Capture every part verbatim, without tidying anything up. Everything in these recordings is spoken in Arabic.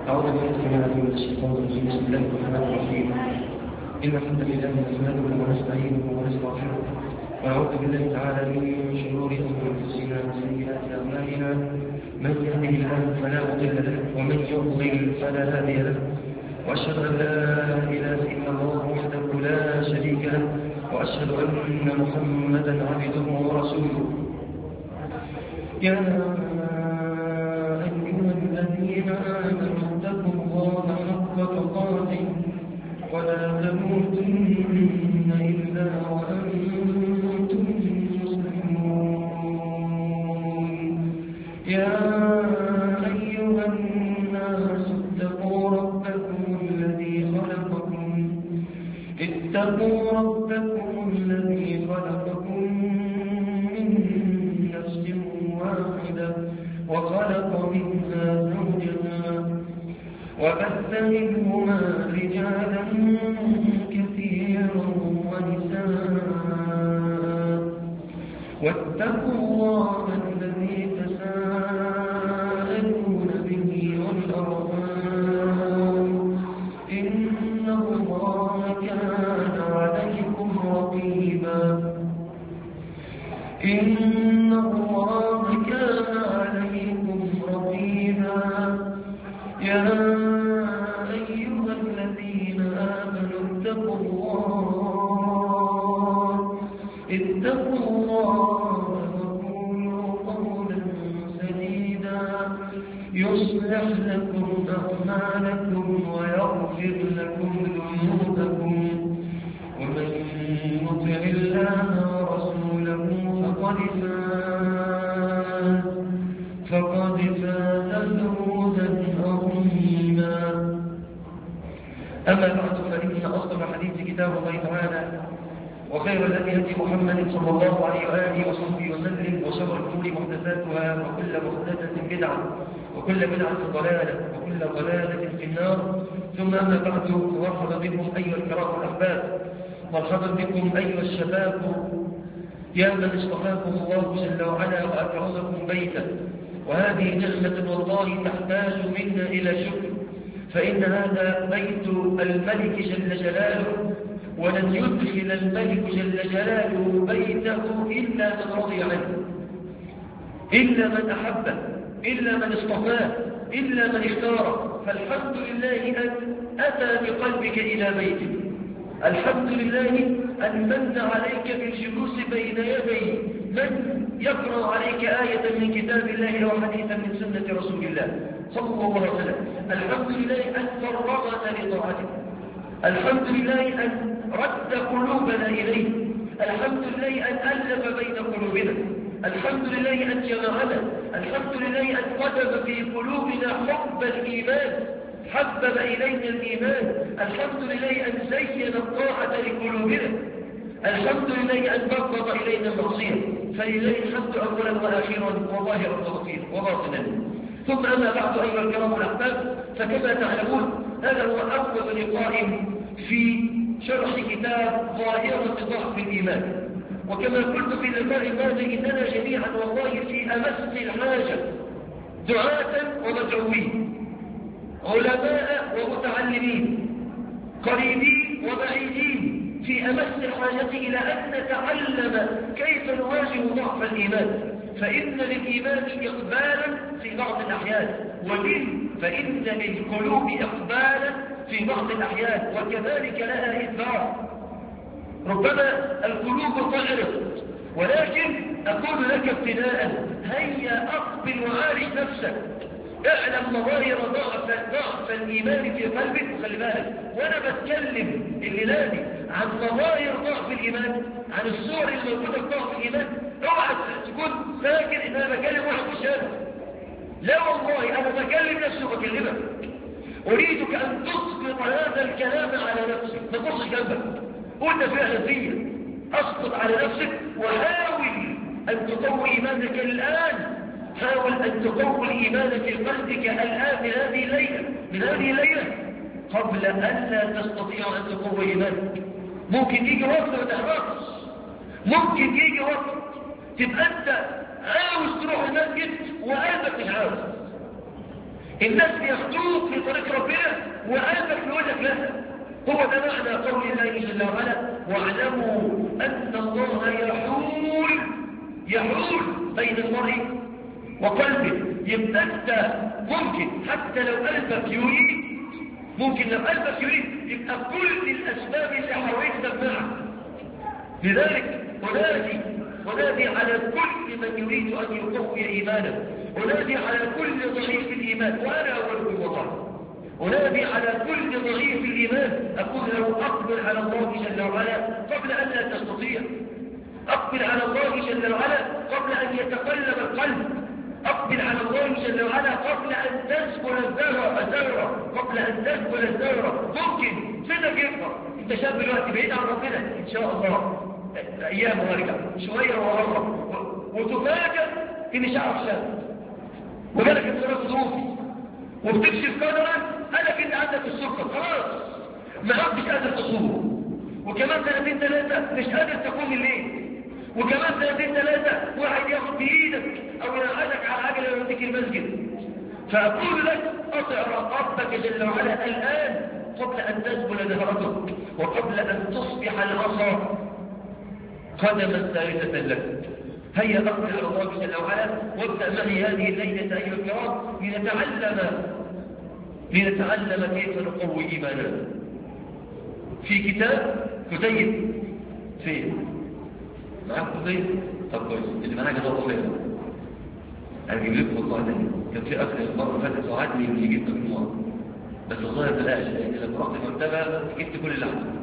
أعوذ بالله السميع العليم من الشيطان الرجيم. بسم الله الرحمن الرحيم. إن الحمد لله نحمده ونستعينه ونستغفره ونعوذ بالله تعالى من شرور أنفسنا وسيئات أعمالنا. من يهده الله فلا مضل له ومن يضلل فلا هادي له، وأشهد أن لا إله إلا الله وحده لا شريك له، وأشهد أن محمدا عبده ورسوله. يا أيها الذين آمنوا اتقوا الله حق تقاته ولا تموتن إلا وأنتم مسلمون. يا أيها الناس اتقوا ربكم الذي خلقكم اتقوا ربكم الذي خلقكم من نفس واحدة وخلق منها زوجها وبث منهما رجالا كثيرا ونساء، واتقوا الله الذي تساءلون به والأرحام إن الله كان عليكم رقيبا إن الله كان عليكم رقيبا. يا أيها الذين آمنوا اتقوا الله اتقوا الله وقولوا قولا سديدا يصلح لكم أعمالكم ويغفر لكم ذنوبكم، ومن يطع الله ورسوله فقد فاز فقد فاز فوزا عظيما. أما بعد، فإن أصدق الحديث كتاب الله تعالى، وخير الهدي هدي محمد صلى الله عليه وآله وصحبه وسلم، وشر الأمور محدثاتها، وكل محدثة بدعة، وكل بدعة ضلالة، وكل ضلالة في النار. ثم أما بعد، مرحبا بكم أيها الكرام الأحباب، مرحبا بكم أيها الشباب، يا من اصطفاكم الله جل وعلا وأكرمكم بيتا، وهذه نعمة والله تحتاج منا إلى شكر، فإن هذا بيت الملك جل جلاله، ولن يدخل الملك جل جلاله بيته إلا من رضي عنه، إلا من أحبه، إلا من اصطفاه، إلا من اختاره. فالحمد لله أن أتى بقلبك إلى بيته، الحمد لله أن من عليك بالجلوس بين يدي من يقرأ عليك آية من كتاب الله وحديثا من سنة رسول الله صلى الله عليه وسلم. الحمد لله أن فرغنا لطاعته، الحمد لله أن رد قلوبنا إليه، الحمد لله أن ألف بين قلوبنا، الحمد لله أن جمعنا، الحمد لله أن قدم في قلوبنا حب الإيمان، حبب إلينا الإيمان، الحمد لله أن زين الطاعة لقلوبنا، الحمد لله أن بغض إلينا المعصية. فلله الحمد أولا وآخرا وظاهرا وباطنا. ثم أما بعد أيها الكرام الأحباب، فكما تعلمون هذا هو أول لقاء في شرح كتاب ظاهرة ضعف الإيمان. وكما قلت في اللقاء الماضي، إننا جميعا والله في أمس الحاجة، دعاة ومدعوين، علماء ومتعلمين، قريبين وبعيدين، في أمس الحاجة إلى أن نتعلم كيف نواجه ضعف الإيمان. فإن للإيمان إقبالا في بعض الأحيان، ولل فإن للقلوب إقبالا في بعض الأحيان، وكذلك لها إدبار. ربما القلوب تعرض، ولكن أقول لك ابتداء، هيا أقبل وعالج نفسك، اعلم مظاهر ضعف ضعف الإيمان في قلبك. وخلي بالك وأنا بتكلم الليلة دي عن مظاهر ضعف الإيمان، عن الصور الموجودة في ضعف الإيمان، اوعى تكون فاكر إن أنا بكلم واحد في الشارع. لا والله، أنا بكلم نفسي وبكلمك. أريدك أن تسقط هذا الكلام على نفسك، ما تبصش جنبك، قلت فعلا فيا، أسقط على نفسك وحاول أن تقوي إيمانك الآن، حاول أن تقوي الإيمان في قلبك الآن من هذه الليلة، من هذه الليلة قبل أن لا تستطيع أن تقوي إيمانك. ممكن يجي وقت ما تحرقش، ممكن يجي وقت تبقى أنت عاوز تروح المسجد وقلبك مش عاوز، الناس بياخدوك في طريق ربنا وقلبك يقولك لا. هو ده معنى قول الله جل وعلا واعلموا أن الله يحول يحول بين المرء وقلبه. يبقى أنت ممكن حتى لو قلبك يريد، ممكن لو قلبك يريد يبقى كل الأسباب اللي حواليك تمنعك. لذلك أنادي أنادي على كل من يريد أن يقوي إيمانه، أنادي على كل ضعيف الإيمان، وأنا أولكم والله أنادي على كل ضعيف الإيمان. أقول له أقبل على الله جل وعلا قبل أن لا تستطيع، أقبل على الله جل وعلا قبل أن يتقلب القلب، أقبل على الله جل وعلا قبل أن تسكن الذرة الذرة قبل أن تسكن الذرة. ممكن سنك يكبر، أنت شاب دلوقتي بعيد عن ربنا إن شاء الله أيام وارجع شوية وأقرب وتفاجأ إن شعرك شاب وجالك انصراف ظروفي وبتكشف قدرا قالك إن عندك السكر خلاص ما عدتش قادر تصوم، وكمان سنتين ثلاثة مش قادر تقوم الليل، وكمان سنتين ثلاثة واحد ياخد بإيدك أو ينعزك على عجلة ويوديك المسجد. فأقول لك أطع ربك جل وعلا الآن قبل أن تزبل ظهرتك وقبل أن تصبح العصا قدما ثالثة لك. هيا أقبل على الله جل وعلا وابدأ معي هذه الليلة أيها الكرام لنتعلم لنتعلم كيف نقوي إيماننا. في كتاب كتيب فين؟ معاك كتيب؟ طب كويس، اللي معاك جزاكم خير. هجيب لكم والله ده كان في أكثر المرة فاتت وعدني اللي جبت مجموعة بس والله بلاش، لأن لما رحت المكتبة جبت كل اللي عندي.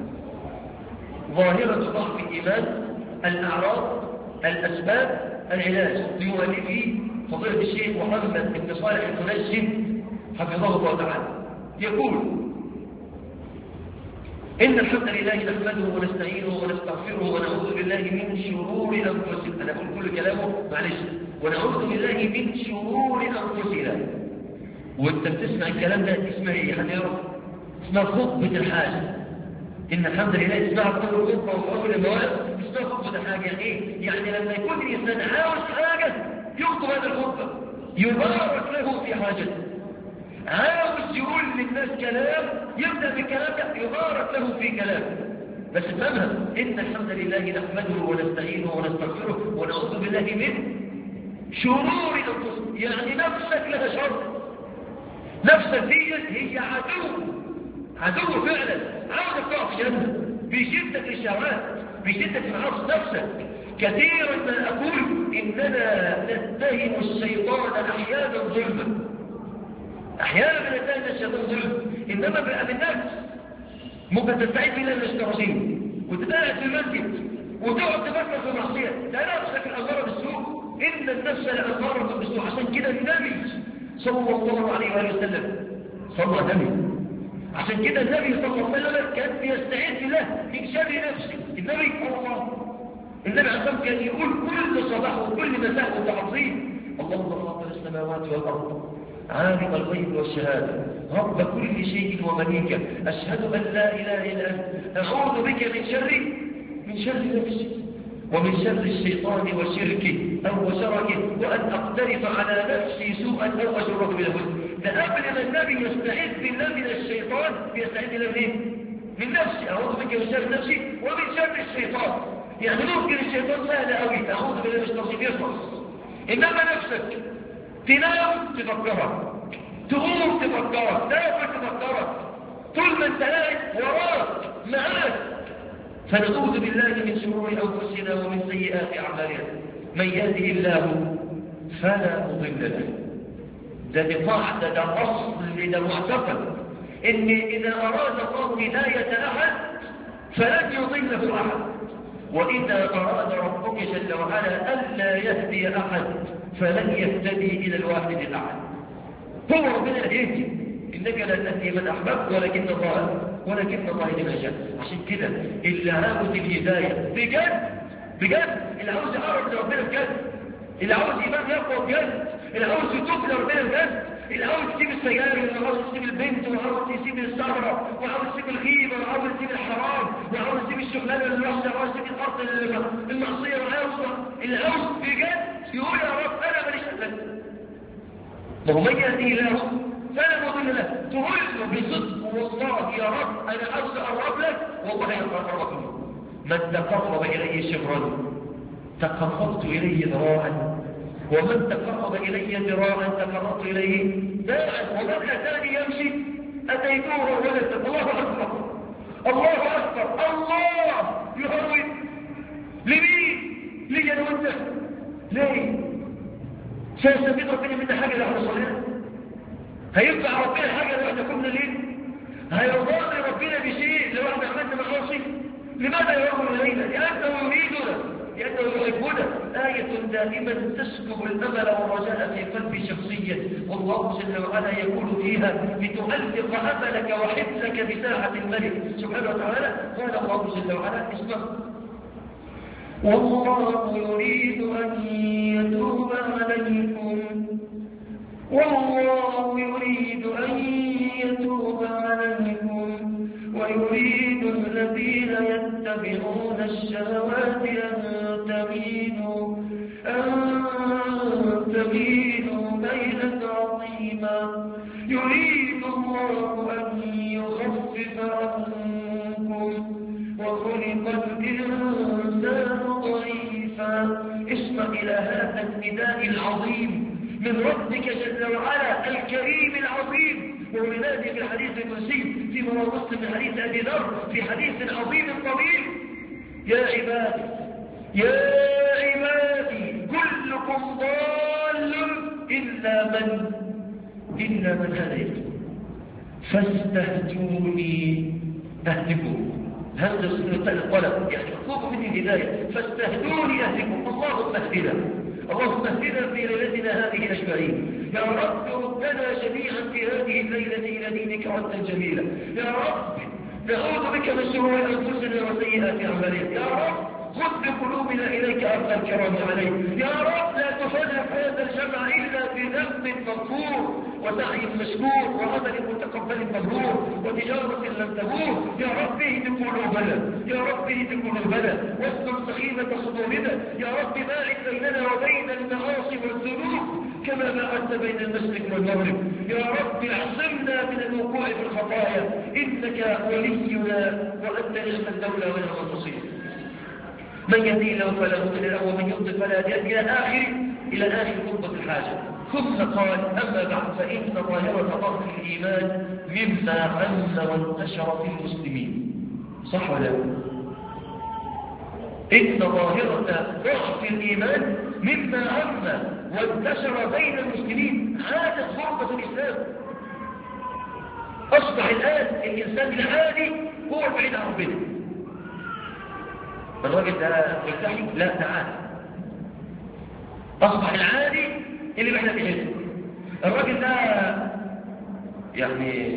ظاهرة ضعف الإيمان، الأعراض، الأسباب، العلاج، لمؤلفه فضيلة الشيخ محمد بن صالح المنجم حفظه الله تعالى. يقول إن الحمد لله نحمده ونستعينه ونستغفره ونعوذ بالله من شرور أنفسنا. أنا أقول كل كلامه معلش. ونعوذ بالله من شرور أنفسنا. وأنت بتسمع الكلام ده اسمها إيه؟ حد يعرف؟ اسمها خطبة الحاجة. إن الحمد لله اسمها كل خطبة وفي أول مواد اسمها خطبة الحاجة. يعني إيه؟ يعني لما يكون الإنسان عاوز حاجة يخطب هذا الخطبة يبارك له في حاجته. عاوز يقول للناس كلام يبدأ بالكلام ده يبارك له في كلام. بس افهمها، إن الحمد لله نحمده ونستعينه ونستغفره ونعوذ بالله من شرور أنفسنا. يعني نفسك لها شر، نفسك دي هي عدو عدو فعلا، عاوزك تقع في جنة، بيشدك للشهوات، بيشدك لمعاصي نفسك. كثيرا ما أقول إننا نتهم الشيطان أحيانا ظلما، أحيانا بنتهم الشيطان ظلما، إنما بقى بالنفس. ممكن تستعيد بالله من الشياطين وتتقاعد في المسجد وتقعد تفكر في معصية، لا نفسك الأمارة بالسوء، إن النفس لأمارة بالسوء. عشان كده النبي صلى الله عليه وآله وسلم صلى النبي عشان كده النبي صلى الله عليه وسلم كان بيستعيد بالله من شر نفسه. النبي صلى الله عليه وسلم النبي عليه الصلاة كان يقول كل صباح وكل مساء وتعظيم اللهم فاطر السماوات والأرض عالم الغيب والشهادة رب كل شيء ومليكه أشهد أن لا إله إلا أنت أعوذ بك من شر من شر نفسي ومن شر الشيطان وشركه أو وشركه وأن أقترف على نفسي سوءا أو أجره بالهدى. ده قبل ما النبي يستعيذ بالله من الشيطان يستعيذ بالله منين؟ من نفسي، أعوذ بك من شر نفسي ومن شر الشيطان. يعني ممكن الشيطان سهل قوي أعوذ بالله من الشيطان يخلص، إنما نفسك تنام تفكرك، تقوم تفكرك، تاكل تفكرك، طول ما انت قاعد وراك معاك. فنعوذ بالله من شرور أنفسنا ومن سيئات أعمالنا. من يهده الله فلا مضل له. ده بقاعدة، ده أصل، ده معتقد إن إذا أراد الله هداية أحد فلن يضله أحد، وإذا أراد ربك جل وعلا ألا يهدي أحد فلن يهتدي إلى الواحد الأحد. هو ربنا يهدي، إنك لا تهدي من أحببت ولكن الله ولكن الله يهدي من يشاء. عشان كده اللي عاوز الهداية بجد بجد، اللي عاوز يقرب لربنا بجد، اللي عاوز إيمان يقوى بجد، اللي عاوز يتوب لربنا بجد، اللي عاوز يسيب السيارة، واللي عاوز يسيب البنت، وعاوز يسيب السهرة، وعاوز يسيب الغيبة، وعاوز يسيب الحرام، وعاوز يسيب الشغلانة الوحشة، وعاوز يسيب الأرض المعصية، وعاوز اللي عاوز بجد يقول يا رب أنا ماليش أبدا. ما هو من يهدي الله فلا مضل له. تقول له بصدق والله يا رب أنا عاوز أقرب لك، والله يقربك منه. من تقرب إلي شبرا تقربت إليه ذراعا، ومن تقرب إلي ذراعا تقربت إليه باعا، ومن أتاني يمشي أتيته ولدا. الله أكبر الله أكبر. الله يهون لمين؟ لي أنا وأنت. ليه؟ سيستفيد ربنا منا حاجة لو احنا صلينا؟ هينفع ربنا حاجة لو احنا كنا ليه؟ هيرضى ربنا بشيء لو احنا عملنا معاصي؟ لماذا يرضى إلينا؟ لأنه يريدنا، لأنه يحبنا. آية دائما تسكب الأمل والرجاء في قلبي شخصيا، والله جل وعلا يقول فيها لتؤلق أملك وحبك بساعة الملك سبحانه وتعالى. قال الله جل وعلا اسمع: والله يريد أن يتوب عليكم، والله يريد أن يتوب عليكم ويريد الذين يتبعون الشهوات أن تميلوا أن تميلوا ميلا عظيما. يريد الله أن يخفف عنكم وخلق الإنسان ضعيفا. اسمع إلى هذا النداء العظيم من ربك جل وعلا الكريم العظيم، وولنادي في الحديث القدسي في رواه مسلم من حديث أبي ذر في حديث عظيم طويل: يا عبادي يا عبادي كلكم ضال إلا من إلا من هديت فاستهدوني أهدكم. هذا الطلب يعني اطلبوا مني الهداية، فاستهدوني أهدكم. اللهم اهدنا، اللهم اهدنا في ليلتنا هذه أجمعين. يا رب ردنا جميعا في هذه الليلة إلى دينك ردا جميلا. يا رب نعوذ بك من شرور أنفسنا وسيئات أعمالنا. يا رب خذ بقلوبنا إليك أرض الكرام عليك. يا رب لا تفرق هذا الجمع إلا بذنب مغفور وسعي مشكور وعمل متقبل مبرور وتجارة لم تبور. يا رب اهد قلوبنا، يا رب اهد قلوبنا واسلل سخيمة صدورنا. يا رب باعد بيننا وبين المعاصي والذنوب كما باعدت بين المشرق والمغرب. يا رب اعصمنا من الوقوع في الخطايا، إنك ولينا وأنت نعم الدولة ونعم النصير. من يهدي له فلا مضل له ومن يضلل فلا هادي له. إلى آخر إلى آخر خطبة الحاجة. ثم قال: أما بعد فإن ظاهرة ضعف الإيمان مما عم وانتشر في المسلمين. صح ولا لا؟ إن ظاهرة ضعف الإيمان مما عم وانتشر بين المسلمين. عادت غربة الإسلام. أصبح الآن الإنسان العادي هو البعيد عن ربنا. الراجل ده ملتحي؟ لا، تعال. أصبح العادي اللي بيحلق بحلق. الراجل ده يعني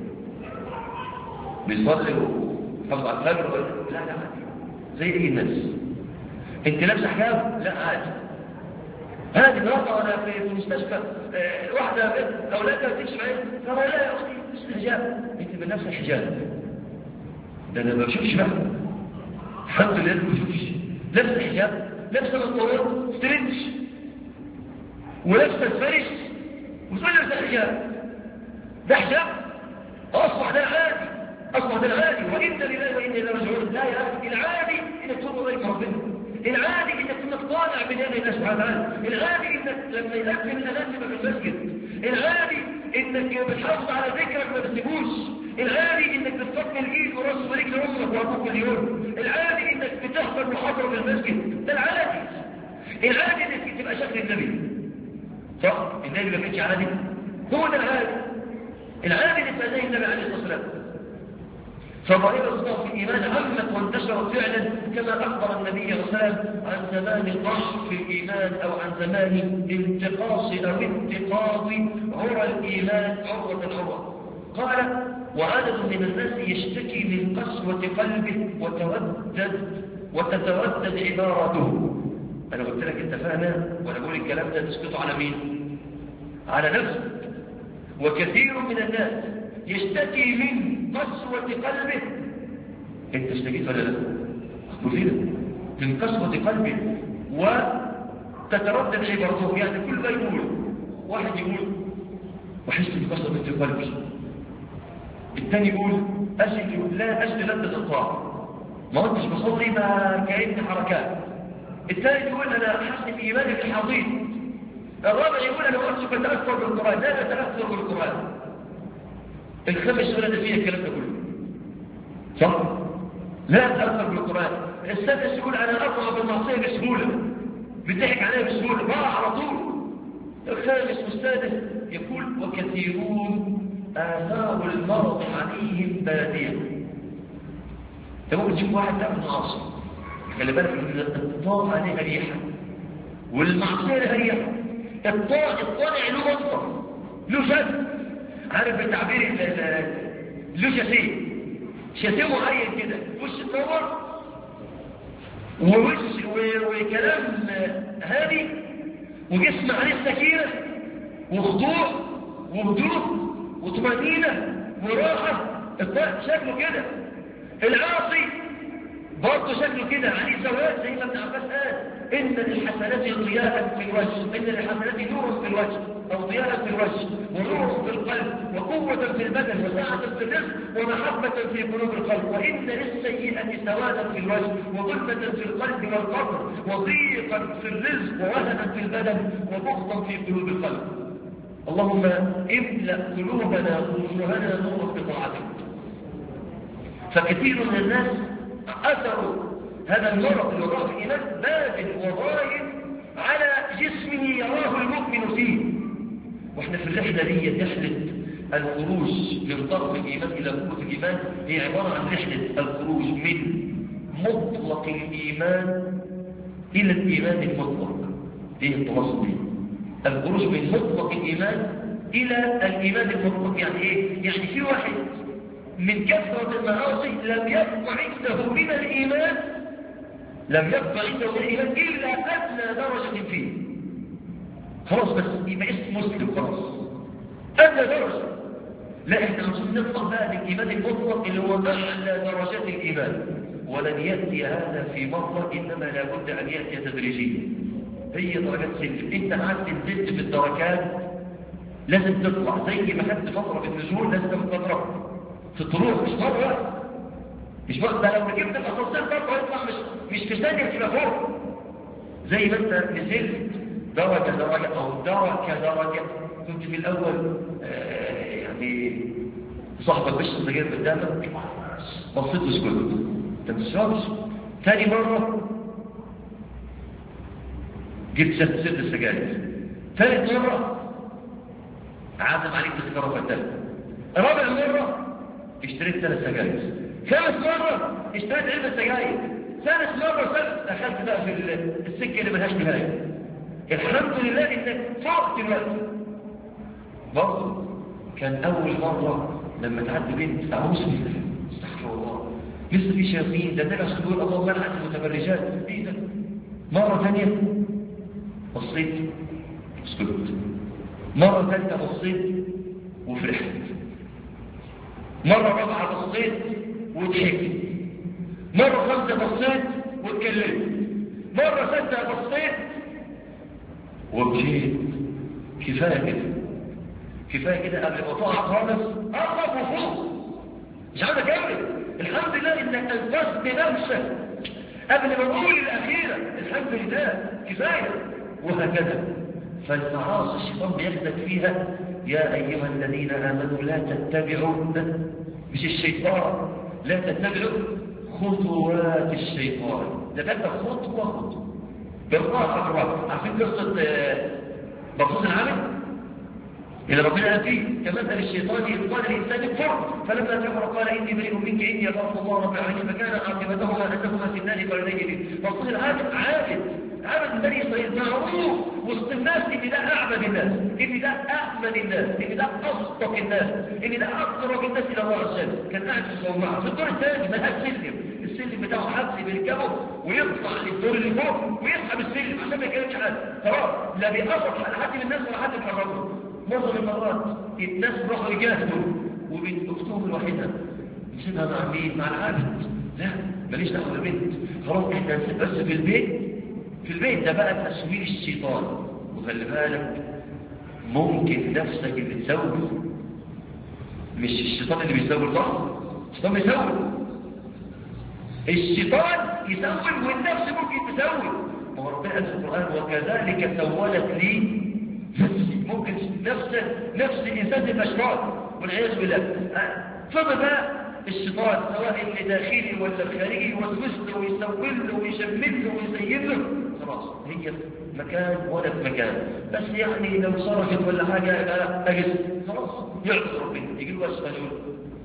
بيصلي وحفظ على الفجر؟ لا لا عادي زي اي الناس. انت لابسه حجاب؟ لا عادي. هذه النهارده وانا في المستشفى آه واحده اولادها بتكشف عليها، ترى لا يا اختي لابسه حجاب. انت من نفس الحجاب ده انا ما بشوفش بقى، الحمد لله ما بشوفش. لابسه حجاب، لابسه بنطلون ستريتش ولابسه الفرش وتقول لابسه حجاب. ده حجاب؟ اصبح ده العادي، اصبح ده العادي. وإنا لله وإنا إليه راجعون. لا يا اخي، العادي انك تقول اليك ربنا، العادي انك انك طالع من يد الله سبحانه وتعالى، العادي انك لما يأذن الاذان تبقى في المسجد، العادي انك بتحافظ على ذكرك ما بتسيبوش، العادي انك بتفضل الايد وراس ورجل امك وابوك اليوم، العادي انك بتحضر محاضره في المسجد. ده العادي. العادي انك تبقى شكل النبي. صح؟ النبي ما كانش عادي؟ هو ده العادي. العادي انك تبقى زي النبي عليه الصلاه والسلام. فظاهرة ضعف الإيمان عمت وانتشرت فعلا كما أخبر النبي صلى الله عليه وسلم عن زمان ضعف الإيمان أو عن زمان انتقاص أو انتقاض عرى الإيمان عروة عروة. قال: وعدد من الناس يشتكي من قسوة قلبه وتودد وتتودد عبارته. أنا قلت لك أنت فاهمة وأنا بقول الكلام ده تسقط على مين؟ على نفسك. وكثير من الناس يشتكي من قسوة قلبه. انت اشتكيت ولا لا؟ كثيرا من قسوة قلبه وتتردد عبارته. يعني كل ما يقول واحد يقول وأحس بكسرة في قلبي. الثاني يقول أجد لا أجد لذة الطاعة، ما كنتش بصلي ما كأني حركات. الثالث يقول أنا أحس في إيماني بالحضيض. الرابع يقول أنا وقتش بتأثر بالقرآن، لا أتأثر بالقرآن. الخامس يقول أنا فيه الكلام ده كله صح؟ لا أتأثر بالقرآن. السادس يقول أنا أقع بالمعصية بسهولة، بتضحك عليها بسهولة بقى على طول. الخامس والسادس يقول وكثيرون آثار المرض عليهم بادية. انت ممكن تشوف واحد تعمل معاصي، خلي بالك ان الطاعة لها ريحة والمعصية لها ريحة. الطاعة الطالع له منطق له شد، عارف بالتعبير له شاسيه شاسيه معين كده، وش النور ووش وكلام هادي وجسم عليه السكينة وخضوع وهدوء وطمأنينة وراحة. الطاعة شكله كده. العاصي برضه شكله كده عليه سواد زي ما ابن عباس قال إن للحسنات ضياء في الوجه، إن للحسنات نور في الوجه أو ضياء في الوجه ونور في القلب وقوة في البدن وسعة في الرزق ومحبة في قلوب القلب، وإن للسيئة سوادا في الوجه وظلمة في القلب والقبر وضيقا في الرزق ووهنا في البدن وبغضا في قلوب القلب. اللهم املأ قلوبنا ووجوهنا نورا بطاعتك. فكثير من الناس أثروا هذا المرض اللي وراء في الإيمان باد وضايق على جسمه يراه المؤمن فيه. واحنا في الرحلة دي رحلة الخروج من ضعف الإيمان إلى قوة الإيمان هي عبارة عن رحلة الخروج من مطلق الإيمان إلى الإيمان المطلق. إيه التواصل دي؟ الخروج من مطلق الإيمان إلى الإيمان المطلق. يعني إيه؟ يعني في واحد من كثرة المعاصي لم يبقى عنده من الإيمان لم يبقى عنده من الإيمان إلا أدنى درجة فيه. خلاص بس يبقى اسم مسلم خلاص أدنى درجة. لا احنا عاوزين نطلع بقى للإيمان المطلق اللي هو أعلى درجات الإيمان، ولن يأتي هذا في مرة، إنما لابد أن يأتي تدريجيا. هي درجات سلم، انت قعدت نزلت في الدركات لازم تطلع زي ما خدت فترة في النزول لازم تاخد فترة في الطلوع، مش مرة مش مرة. ده لو ركبت الأسانسير برضه هيطلع مش مش في ثانية تبقى فوق. زي ما انت نزلت درجة درجة أو درجة درجة. كنت في الأول آه يعني صاحبك بيشرب سجاير قدامك بصيت وسكت انت ما تشربش. ثاني مرة جبت ست ست السجاير. ثالث مرة عازم عليك تذكره قدامك. رابع مرة اشتريت ثلاث سجاير. خامس مرة اشتريت علبة سجاير. ثالث مرة ثالث دخلت بقى في السكة اللي ملهاش نهاية. الحمد لله انك فوقت الوقت. برضه كان اول مرة لما تعدي بنت تعوز بالله استغفر الله لسه في شياطين ده تبع صدور الله منعت المتبرجات ايه ده. مرة ثانية بصيت اسكت. مرة ثالثة بصيت وفرحت. مرة رابعة بصيت وضحكت. مرة خمسة بصيت واتكلمت. مرة ستة بصيت وبكيت. كفاية كده كفاية كده قبل ما تقع خالص أقرب وفوق مش عايز أكمل. الحمد لله إنك أنقذت نفسك قبل ما نقول الأخيرة. الحمد لله كفاية. وهكذا فالمعاصي الشيطان بياخدك فيها. يا أيها الذين آمنوا لا تتبعوا مش الشيطان لا تتبعوا خطوات الشيطان. ده تبقى خطوة خطوة بالراحة بالراحة. عارفين قصة بطوس العامل إذا ربنا قال فيه كمثل الشيطان إذ قال الإنسان اكفر فلما كفر قال إني بريء منك إني أخاف الله رب العالمين فكان عاقبتهما أنهما في النار خالدين. بطوس العامل عابد عابد بني إسرائيل معروف وسط الناس إن ده أعبد الناس، إن ده أأمن الناس، إن ده أصدق الناس، إن ده أقرب الناس إلى الله عز وجل. كان قاعد في الصومعة في الدور الثاني ملهاش سلم. السلم بتاعه حبل بيركبه ويطلع للدور اللي فوق ويسحب السلم عشان ما يكلمش حد. خلاص لا بيقصد على حد من الناس ولا حد يتحركه. معظم المرات الناس راحوا يجاهدوا وبنت اختهم الوحيده نسيبها مع مين؟ مع العابد. لا ماليش دعوه بالبنت خلاص احنا نسيب بس في البيت. في البيت ده بقى تسويل الشيطان. وخلي بالك ممكن نفسك اللي تسوي، مش الشيطان اللي بيسوي، صح؟ الشيطان بيسوي، الشيطان يسوي والنفس ممكن تسوي. ما هو ربنا قال في القرآن وكذلك سولت لي نفسي. ممكن نفس نفس الإنسان تبقى شيطان والعياذ بالله. فضل بقى الشيطان سواء اللي داخلي ولا الخارجي يوسوس له ويسوي له ويشمل له ويزين له، خلاص هي في مكان ولا في مكان، بس يعني لو صرفت ولا حاجة أجل خلاص يعطي ربنا يجي له الشيطان يقول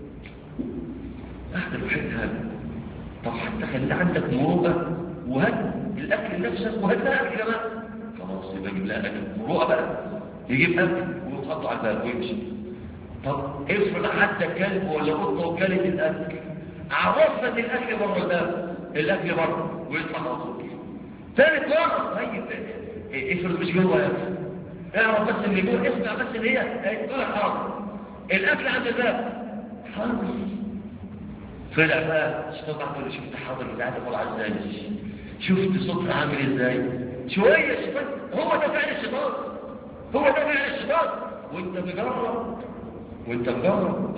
أحد الوحيد هذا. طب حتى خلي عندك مروءة وهد الأكل لنفسك وهد لها أكل كمان، خلاص يبقى يجيب لها أكل مروءة بقى، يجيب أكل ويحطه على الباب ويمشي. طب افرض حتى كلب ولا قطة وكلت الأكل، عرفنا ان الأكل بره الباب، الأكل بره ويطلع مصروف. ثالث مرة طيب افرض مش جوه يا أخي، اعرف بس اللي جوه، اسمع بس اللي هي تقول لك حاضر الأكل عند الباب حاضر. طلع بقى الشيطان تقول له شفت حاضر بتاعتك طالعه ازاي، شفت صوتها عامل ازاي، شويه الشيطان. هو ده فعل الشيطان، هو ده فعل الشيطان. وانت مجرب وانت مجرب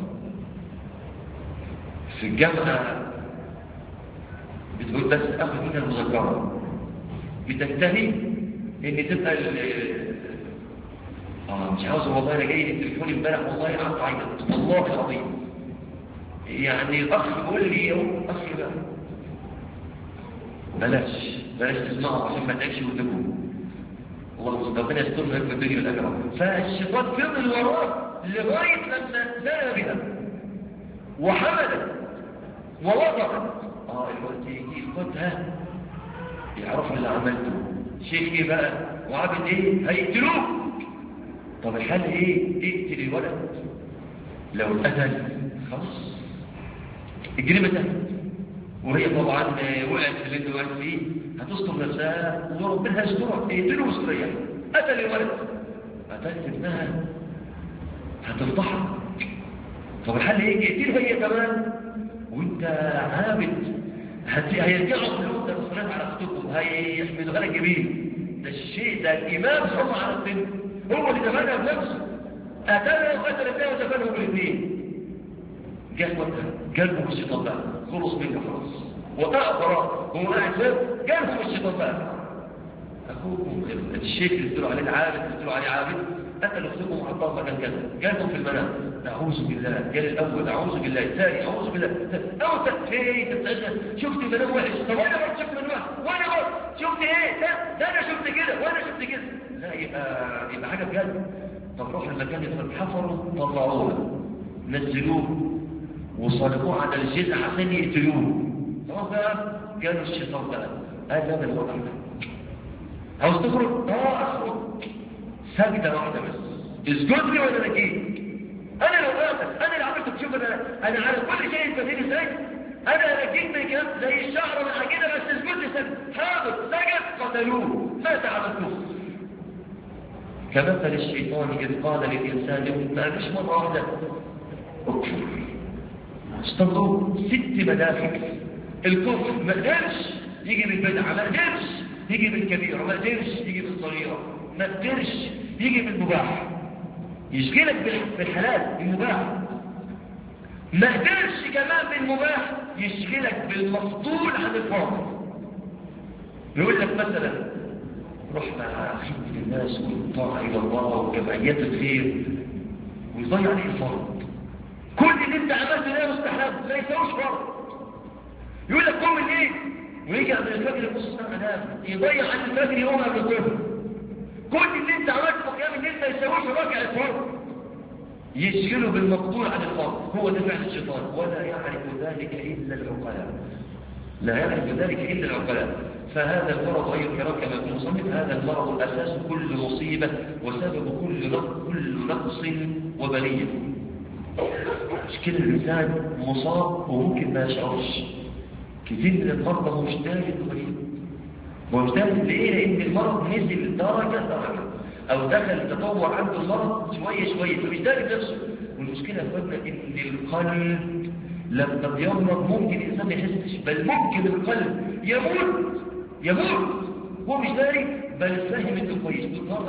في الجامعه بتقول بس اخذ منها المذكره، بتنتهي ان تبقى اه مش عاوز والله انا جاي التليفون امبارح والله قعدت اعيط والله العظيم. يعني الأخ يقول لي يوم أخي بقى بلاش بلاش تسمعوا عشان ما تعيش وتبقوا الله ربنا يسترنا في الدنيا والآخرة. فالشيطان فضل وراه لغاية لما زنى بها وحملت ووضعت. اه الوقت يجي ياخدها يعرف اللي عملته شيخ ايه بقى وعابد ايه هيقتلوه. طب الحل ايه؟ اقتل الولد، لو اتقتل خلاص الجريمة تهت، وهي طبعا وقعت في اللي انت وقعت فيه هتستر نفسها وربنا هيسترها. اقتلوا واستريح. قتل الولد قتلت ابنها هتفضحك. طب الحل ايه؟ اقتلها هي كمان وانت عابد. هيرجعوا كلهم ده مصرات على خطوبهم هيحملوها لك جميل. ده الشيء ده الامام صلى على السن هو اللي دفنها بنفسه، قتلها وقتل ابنها ودفنهم بالاثنين. جاء وقتها قلبه الشيطان بقى خلص منه خلاص وقع براء هو قاعد فيه قلبه الشيطان بقى. اخوكم الشيخ اللي بتقولوا عليه العابد اللي بتقولوا عليه عابد قتلوا اخوكم وحطوه مكان كذا، قالوا في المنام اعوذ بالله، قال الاول اعوذ بالله، الثاني اعوذ بالله، او في تتعجب شفت منام وحش. طب وانا برضه شفت منام وحش وانا برضه شفت ايه ده ده انا شفت كده وانا شفت كده. لا يبقى يبقى حاجه بجد. طب روح المكان اللي حفروا طلعوها نزلوه وصلبوه على الجزء عشان يقتلوه. خلاص بقى قالوا الشيطان بقى قال لا ده الوضع ده عاوز تخرج؟ اه اخرج سجدة واحدة بس اسجد لي وانا نجيك. انا لو قاتل انا اللي عملت تشوف انا انا على كل شيء تفيني ازاي انا نجيك من كده زي الشعر من عجينة بس اسجد لي سجد. حاضر سجد قتلوه مات على الكفر. كمثل الشيطان اذ قال للانسان ما مش مرة واحدة اكفر. استنظروا ست مداخل الكفر ما قدرش يجي بالبدعة، ما قدرش يجي بالكبيرة، ما قدرش يجي بالصغيرة، ما قدرش يجي بالمباح يشغلك بالحلال المباح، ما قدرش كمان بالمباح يشغلك بالمفضول عن الفاضل. بيقول لك مثلا روح مع خدمة الناس والطاعة إلى الله وجمعيات الخير ويضيع عليه الفرض. كل اللي انت عملته ده مستحب ما يساويش فرض. يقول لك قوم الليل ويجي قبل الفجر نص ساعه نام يضيع عن الفجر يوم قبل الظهر. كل اللي انت عملته قيام الليل ما يساويش ركعه الفرض. يشغله بالمقدور عن الفرض. هو ده فعل الشيطان ولا يعرف ذلك الا العقلاء، لا يعرف ذلك الا العقلاء. فهذا المرض ايها الكرام كما يقول المصنف هذا المرض اساس كل مصيبه وسبب كل كل نقص وبليه. مشكلة الإنسان مصاب وممكن ما يشعرش. كثير من المرضى هو مش داري المريض، هو مش داري ليه؟ لأن المرض نزل درجة درجة أو دخل تطور عنده المرض شوية شوية فمش داري بنفسه. والمشكلة يا أخوانا إن القلب لما بيمرض ممكن الإنسان ما يحسش، بل ممكن القلب يموت يموت هو مش داري بل فاهم إنه كويس. بالنهارده قاعد مع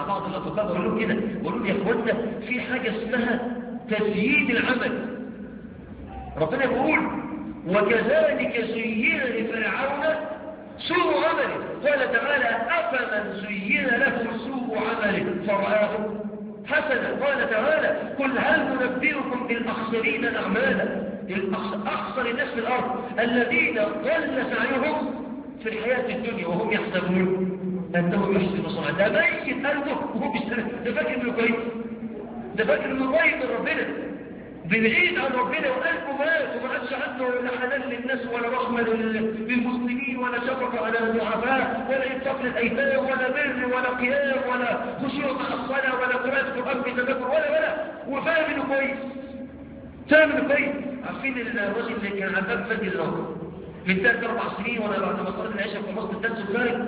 بعض الاصدقاء بقول لهم كده، بقول لهم يا اخوانا في حاجه اسمها تزيين العمل. ربنا يقول وكذلك زين لفرعون سوء عمله، قال تعالى أفمن زين له سوء عمله فرآه حسنا، قال تعالى قل هل ننبئكم بالأخسرين أعمالا، أخسر الناس في الأرض الذين ضل سعيهم في الحياة الدنيا وهم يحسبون أنهم يحسنون صنعا. ده ميت قلبه وهو بيشتغل، ده فاكر إنه كويس، ده فاكر إنه قريب من ربنا، بعيد عن ربنا وقلبه مات وما عادش عنده لا حنان للناس ولا رحمة للمسلمين ولا شفقة على الضعفاء ولا إنفاق للأيتام ولا بر ولا قيام ولا خشوع مع الصلاة ولا قراءة القرآن بتدبر ولا ولا وفاهم إنه كويس، فاهم إنه كويس. عارفين الراجل اللي كان على باب مسجد الأرض من ثلاث أربع سنين وأنا بعد ما صليت العشاء في مصر الدرس الخارج،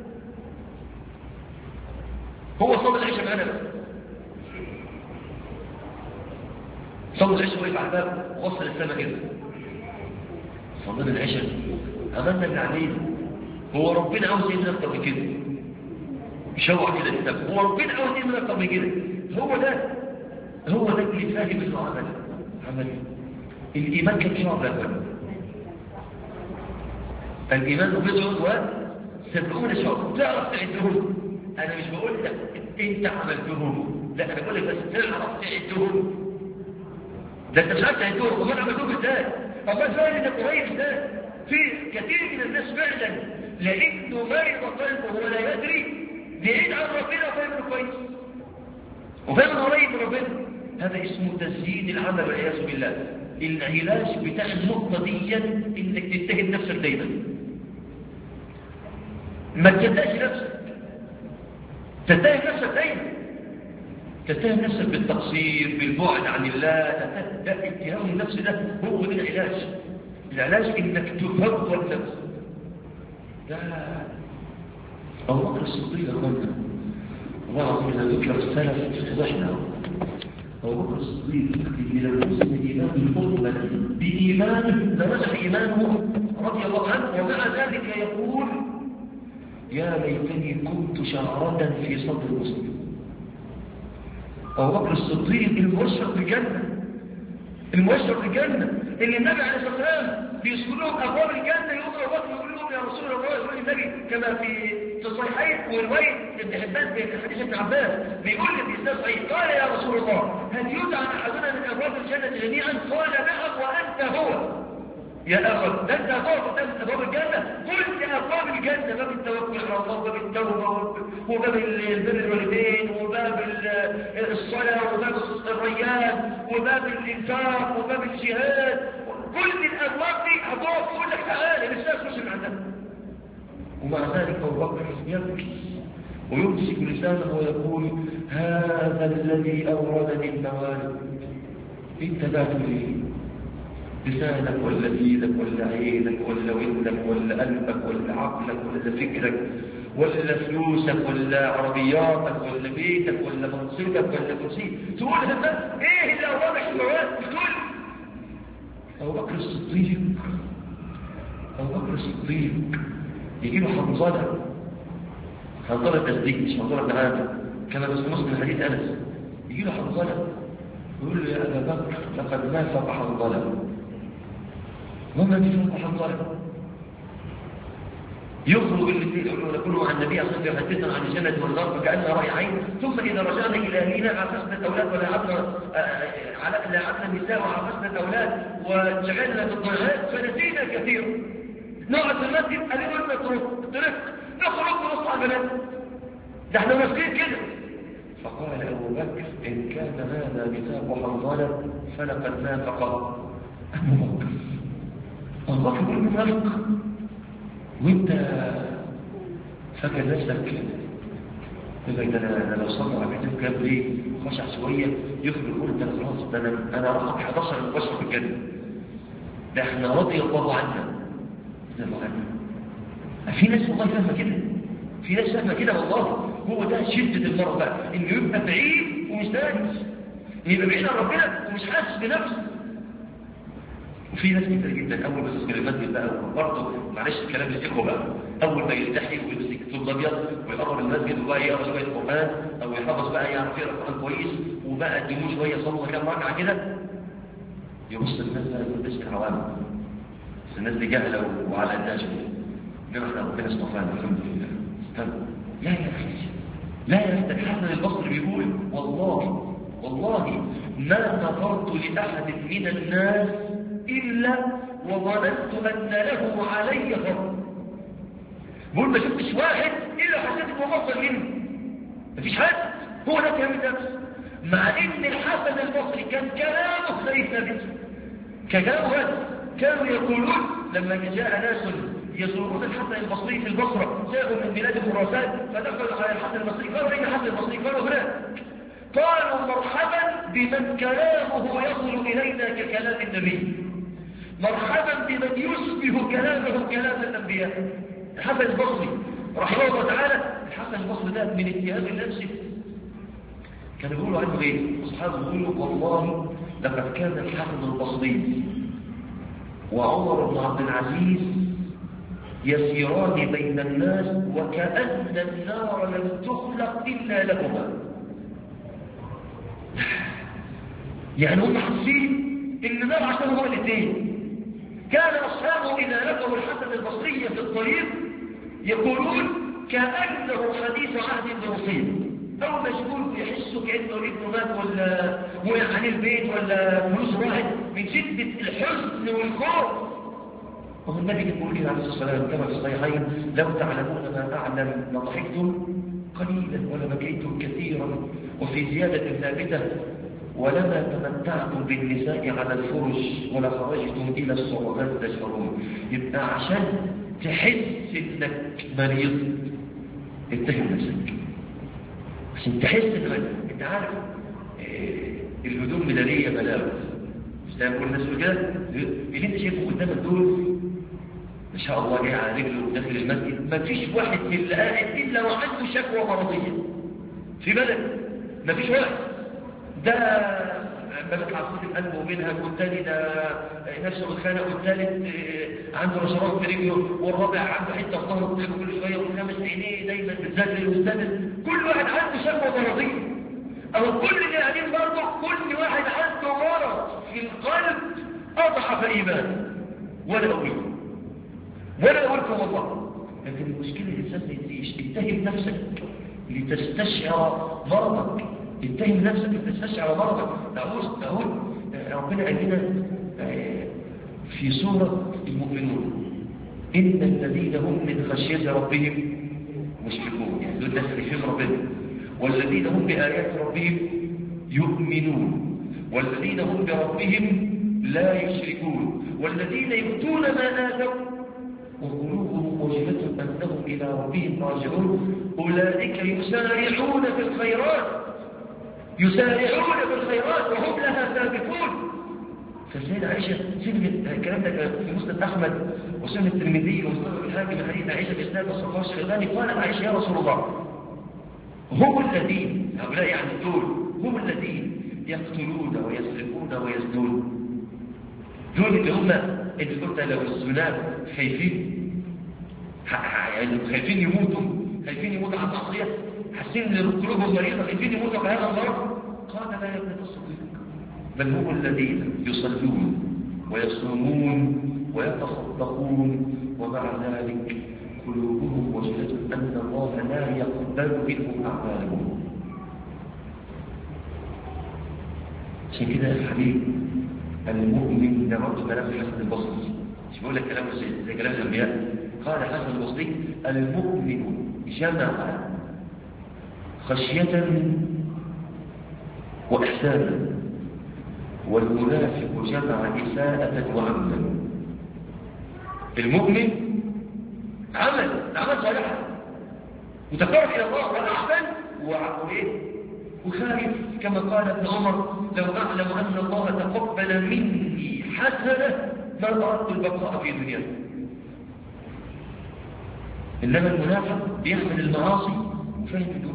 هو صلى العشاء معانا بس، صلى العشاء وقف على الباب ووصل السماء كده، صلينا العشاء عملنا اللي علينا. هو ربنا عاوز ايه من اكتر من كده؟ يشوح كده الكتاب، هو ربنا عاوز ايه من اكتر من كده؟ هو ده هو ده اللي فاهم انه عمل عمل الايمان كم شعب يا اخوان؟ الايمان بضع وسبعون شعب، تعرف تعدهم. انا مش بقول لك انت عملتهم، لا انا بقول لك بس تعرف تعدهم. ده انت مش عارف تعدهم، وما عملتهم ازاي؟ اما ازاي انك قريب ازاي؟ في كثير من الناس فعلا لانه مرض قلبه ولا يدري بعيد عن ربنا وفاهم كويس وفاهم قريب من ربنا. هذا اسمه تزيين العمل والعياذ بالله. العلاج بتاع النقطه دي انك تتهم نفسك دايما، ما تصدقش نفسك، تتهم نفسك دايما، تتهم نفسك بالتقصير بالبعد عن الله. ده اتهام النفس ده هو ده العلاج. العلاج انك تفوض نفسك. ده ابو بكر الصديق يا اخوانا، والله العظيم اذا ذكر السلف احنا ابو بكر الصديق اللي لو وصل ايمان الامه بايمانه لرجع ايمانه رضي الله عنه، ومع ذلك يقول يا ليتني كنت شعرة في صدر مسلم. أبو بكر الصديق المبشر بالجنة، المبشر بالجنة اللي النبي عليه الصلاة والسلام بيذكر لهم أبواب الجنة، يقول أبو بكر يقول لهم يا رسول الله، يقول النبي كما في الصحيحين ورواية ابن حبان في حديث ابن عباس بيقول لي في صحيح قال يا رسول الله هل يدعى أحدنا من أبواب الجنة جميعا؟ قال نعم وأنت هو يا أخوة، ده أنت هتقف قدام أبواب الجنة، كل أبواب الجنة، باب التوكل على الله وباب التوبة وباب البر الوالدين وباب الصلاة وباب الريان وباب الإنفاق وباب الجهاد، كل الأبواب دي هتقف تقول لك تعالى لسه تخش من عندنا. ومع ذلك أبو بكر يبكي ويمسك لسانه ويقول هذا الذي أوردني الموارد، انت بات لي لسانك ولا ايدك ولا عينك ولا ودنك ولا قلبك ولا عقلك ولا فكرك ولا فلوسك ولا عربياتك ولا بيتك ولا منصبك ولا كرسيك، تقول هذا ايه اللي اوامك المواد؟ تقول ابو بكر الصديق، ابو بكر الصديق يجي له حنظله، حنظله تصديق مش حنظله بن عامر كما في مسلم حديث انس، يجي له حنظله يقول له يا ابا بكر لقد نافق حنظله. وما تفوق حنظله يخرج الاثنين يقولون نكون مع النبي صلى الله عليه وسلم يحدثنا عن الجنه والنار فكاننا راي عين، ثم اذا رجعنا الى اهلنا عافسنا الاولاد ولاعبنا لاعبنا النساء وعافسنا الاولاد وانشغلنا بالضيعات فنسينا كثيرا. نقعد في المسجد قالوا لنا نترك نترك نخرج ونص على البنات، ده احنا ماسكين كده. فقال ابو بكر ان كان هذا ميثاق حنظله فلقد نافق ابو بكر. ابو بكر يقول منافق وانت فاكر نفسك يقول انا لو صلى ركعتين كام ليه خشع شويه يخرج يقول انت خلاص ده انا انا رقم احد عشر مباشر في الجنه، ده احنا رضي الله عنا رضي الله عنا. في ناس والله فاهمه كده، في ناس فاهمه كده والله. هو ده شده المرض بقى، انه يبقى بعيد ومش دارس، يبقى بعيد عن ربنا ومش حاسس بنفسه. وفي ناس كتير جدا اول ما تدخل المسجد بقى برضه معلش الكلام للاخوه بقى، اول ما يلتحي ويمسك الثوب الابيض ويقرب المسجد وبقى يقرا شويه قران او يحفظ بقى يعرف يقرا قران كويس وبقى قدموه شويه صلوا كام ركعه كده، يبص الناس بقى يقول ده عوام، بس الناس دي جهله وعلى قدها شويه، انما احنا ربنا اصطفانا الحمد لله. استنى لا يا اخي لا يا اخي، الحسن البصري بيقول والله والله ما نظرت لاحد من الناس إلا وظننت أن له علي فضل. بقول ما شفتش واحد إلا حسيت إنه أفضل منه، مفيش حد، هو ده كلام النفس. مع إن الحسن البصري كان كلامه زي النبي، كلامه كانوا يقولون لما جاء ناس يزورون الحسن البصري في البصرة، جاءوا من بلاد خراسان فدخلوا على الحسن البصري قالوا أين الحسن البصري؟ قالوا هناك. قالوا مرحبا بمن كلامه يصل إلينا ككلام النبي، مرحبا بمن يشبه كلامه كلام الأنبياء. الحسن البصري رحمه الله تعالى، الحسن البصري ده من اتهام النفس كانوا يقولوا عنه ايه؟ اصحابه يقولوا والله لقد كان الحسن البصري وعمر بن عبد العزيز يسيران بين الناس وكأن النار لم تخلق إلا لهما. يعني هم حاسين ان النار عشان هو الاثنين. كان اصحابه اذا لقوا الحسن البصري في الطريق يقولون كانه حديث عهد بمصيبه، او مشغول يحسوا كانه ابنه مات ولا وقع عليه البيت ولا فلوس راحت من شده الحزن والخوف. وهو النبي يقول كده عليه الصلاه والسلام كما في الصحيحين لو تعلمون ما اعلم لضحكتم قليلا ولبكيتم كثيرا، وفي زياده ثابته ولما تمتعتم بالنساء على الفرش ولا خرجتم إلى الصعوبات تشعرون. يبقى عشان تحس إنك مريض اتهم نفسك، عشان تحس إنك أنت عارف إيه الهدوم مدارية ملابس، مش ده يقول الناس كده اللي أنت شايفه قدامك دول ما شاء الله جاي على رجله داخل المسجد، ما فيش واحد في اللي قاعد إلا وعنده شكوى مرضية في بلد، ما فيش واحد. ده بلد عصير القلب ومنها، والتاني ده نفسه متخانق، والثالث عنده رشرات في رجله، والرابع عنده حته في ظهره بتلعب كل شويه، والخامس عينيه دايما بتزلل، والسادس كل واحد عنده شكوى مرضيه. او كل اللي قاعدين برضه كل واحد عنده مرض في القلب اضعف ايمانه. ولا اقول ولا اقولكم والله، لكن المشكله الانسان ما يديش اتهم نفسك لتستشعر مرضك، اتهم نفسك لتستشعر مرضك. تعود تعود ربنا قال لنا في سورة المؤمنون إن الذين هم من خشية ربهم مشفقون، يعني دول ناس خايفين ربنا، والذين هم بآيات ربهم يؤمنون، والذين هم بربهم لا يشركون، والذين يؤتون ما آتوا وقلوبهم وجلة أنهم إلى ربهم راجعون أولئك يسارعون في الخيرات يسارعون في الخيرات وهم لها سابقون. فسيدة عائشة سيدة الكلام ده في مسند أحمد وسنن الترمذي ومستدرك الحاكم من حديث عائشة بإسناد الصحاح الشيخاني قالت عائشة يا رسول الله هم الذين هؤلاء يعني دول هم الذين يقتلون ويسرقون ويزنون، دول اللي هم اللي قلت لو الزناد خايفين يعني خايفين يموتوا خايفين يموتوا عن معصية، حاسين ان قلوبهم مريضة خايفين يموتوا بهذا المرض. قال لا يا ابنة الصديق بل هم الذين يصلون ويصومون ويتصدقون ومع ذلك قلوبهم وجلة أن الله لا يقبل منهم أعمالهم. عشان كده يا حبيبي المؤمن ده برضه كلام الحسن البصري، مش بقول لك كلام زي كلام الأنبياء. قال الحسن البصري المؤمن جمع خشية وإحسانا، والمنافق جمع إساءة وعملا. المؤمن عمل عمل صالحا وتقرب إلى الله والأحسن وإيه وخائف كما قال ابن عمر لو أعلم أن الله تقبل مني حسنة ما أردت البقاء في دنيا. إنما المنافق بيحمل المعاصي وفهم إنه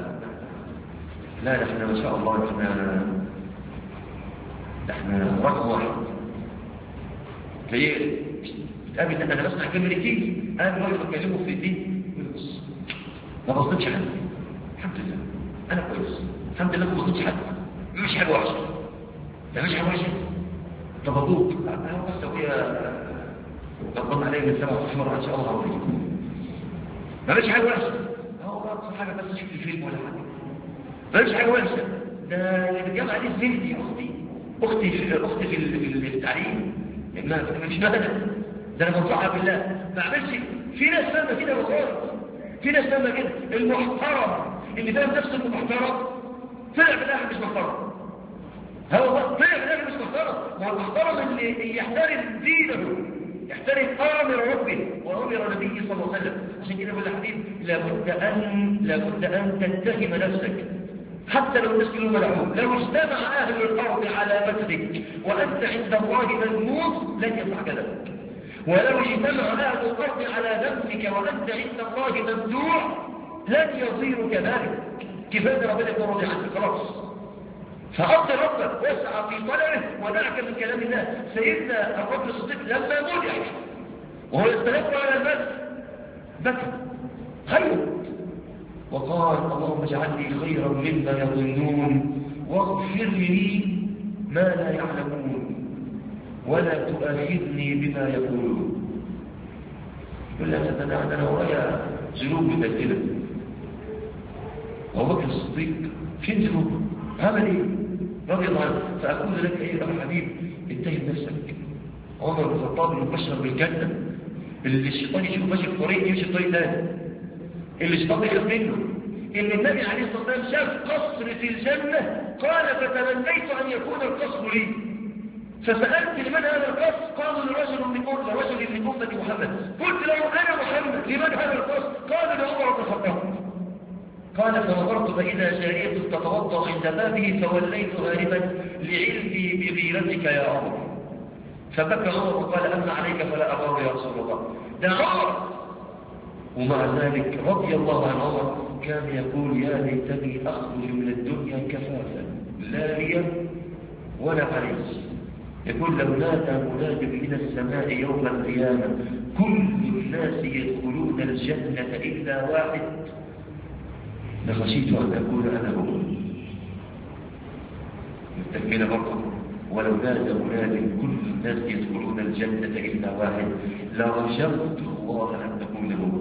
لا احنا ما شاء الله احنا احنا رقم واحد هي بتقابل انا بسمع كلمه كتير، انا راجل بكلمه في الدين بص ما بصيتش حد الحمد لله انا كويس الحمد لله ما بصيتش حد مش حاجه وحشه ما مش حاجه وحشه طب ابوك انا بس ابويا ربنا عليه من سبع ست مرات ان شاء الله هوريك ما مش حاجه وحشه هو بقى حاجه بس شوف الفيلم ولا حاجه ما مش حاجه وحشه ده اللي بالجامعه دي زميلتي اختي اختي في اختي في في التعليم ما مش مهنه ده انا بنصحها بالله ما اعملش في ناس فاهمه كده والله في ناس فاهمه كده المحترم اللي فاهم نفسه انه محترم طلع في الاخر مش محترم هو طلع في الاخر مش محترم ما هو المحترم اللي يحترم دينه يحترم امر ربه وامر نبيه صلى الله عليه وسلم عشان كده بقول يا حبيبي لابد ان لابد ان تتهم نفسك حتى لو الناس كلهم ملعون لو اجتمع اهل الارض على مكرك وانت عند الله مذموم لن يصح ذلك ولو اجتمع اهل الارض على ذنبك وانت عند الله ممدوح لن يصير كذلك كفايه ربنا يكون راضي عنك خلاص فأرض ربك واسعى في طلبه ودعك من كلام الله سيدنا أبو بكر الصديق لما مدح وهو يستلف على المسجد بكى خير وقال اللهم اجعلني خيرا مما يظنون واغفر لي ما لا يعلمون ولا تؤاخذني بما يقولون يقول لك أنا أنا ورايا ذنوب مبدلة أبو بكر الصديق فين ذنوبه عمل ايه رضي الله عنه فأقول لك ايه يا حبيب اتهم نفسك عمر بن الخطاب المبشر بالجنة اللي الشيطان يشوف ماشي في طريق يمشي في طريق ثاني اللي الشيطان يخاف منه ان النبي عليه الصلاه والسلام شاف قصر في الجنه قال فتمنيت ان يكون القصر لي فسالت لمن هذا القصر قالوا لرجل من امه رجل من امه محمد قلت له انا محمد لمن هذا القصر قال لعمر بن الخطاب قال فنظرت فإذا جارية تتوضأ عند بابه فوليت هاربا لعلمي بغيرتك يا عمر فبكى عمر وقال أما عليك فلا أغار يا رسول الله ده عمر ومع ذلك رضي الله عن عمر كان يقول يا ليتني أخرج من الدنيا كفافا لا لي ولا علي يقول لو نادى مناد من السماء يوم القيامة كل الناس يدخلون الجنة إلا واحد لخشيت أن أكون أنا هو مستكملة برضه ولو نادى مناد كل الناس يدخلون الجنة إلا واحد لرجوت الله أن تكون هو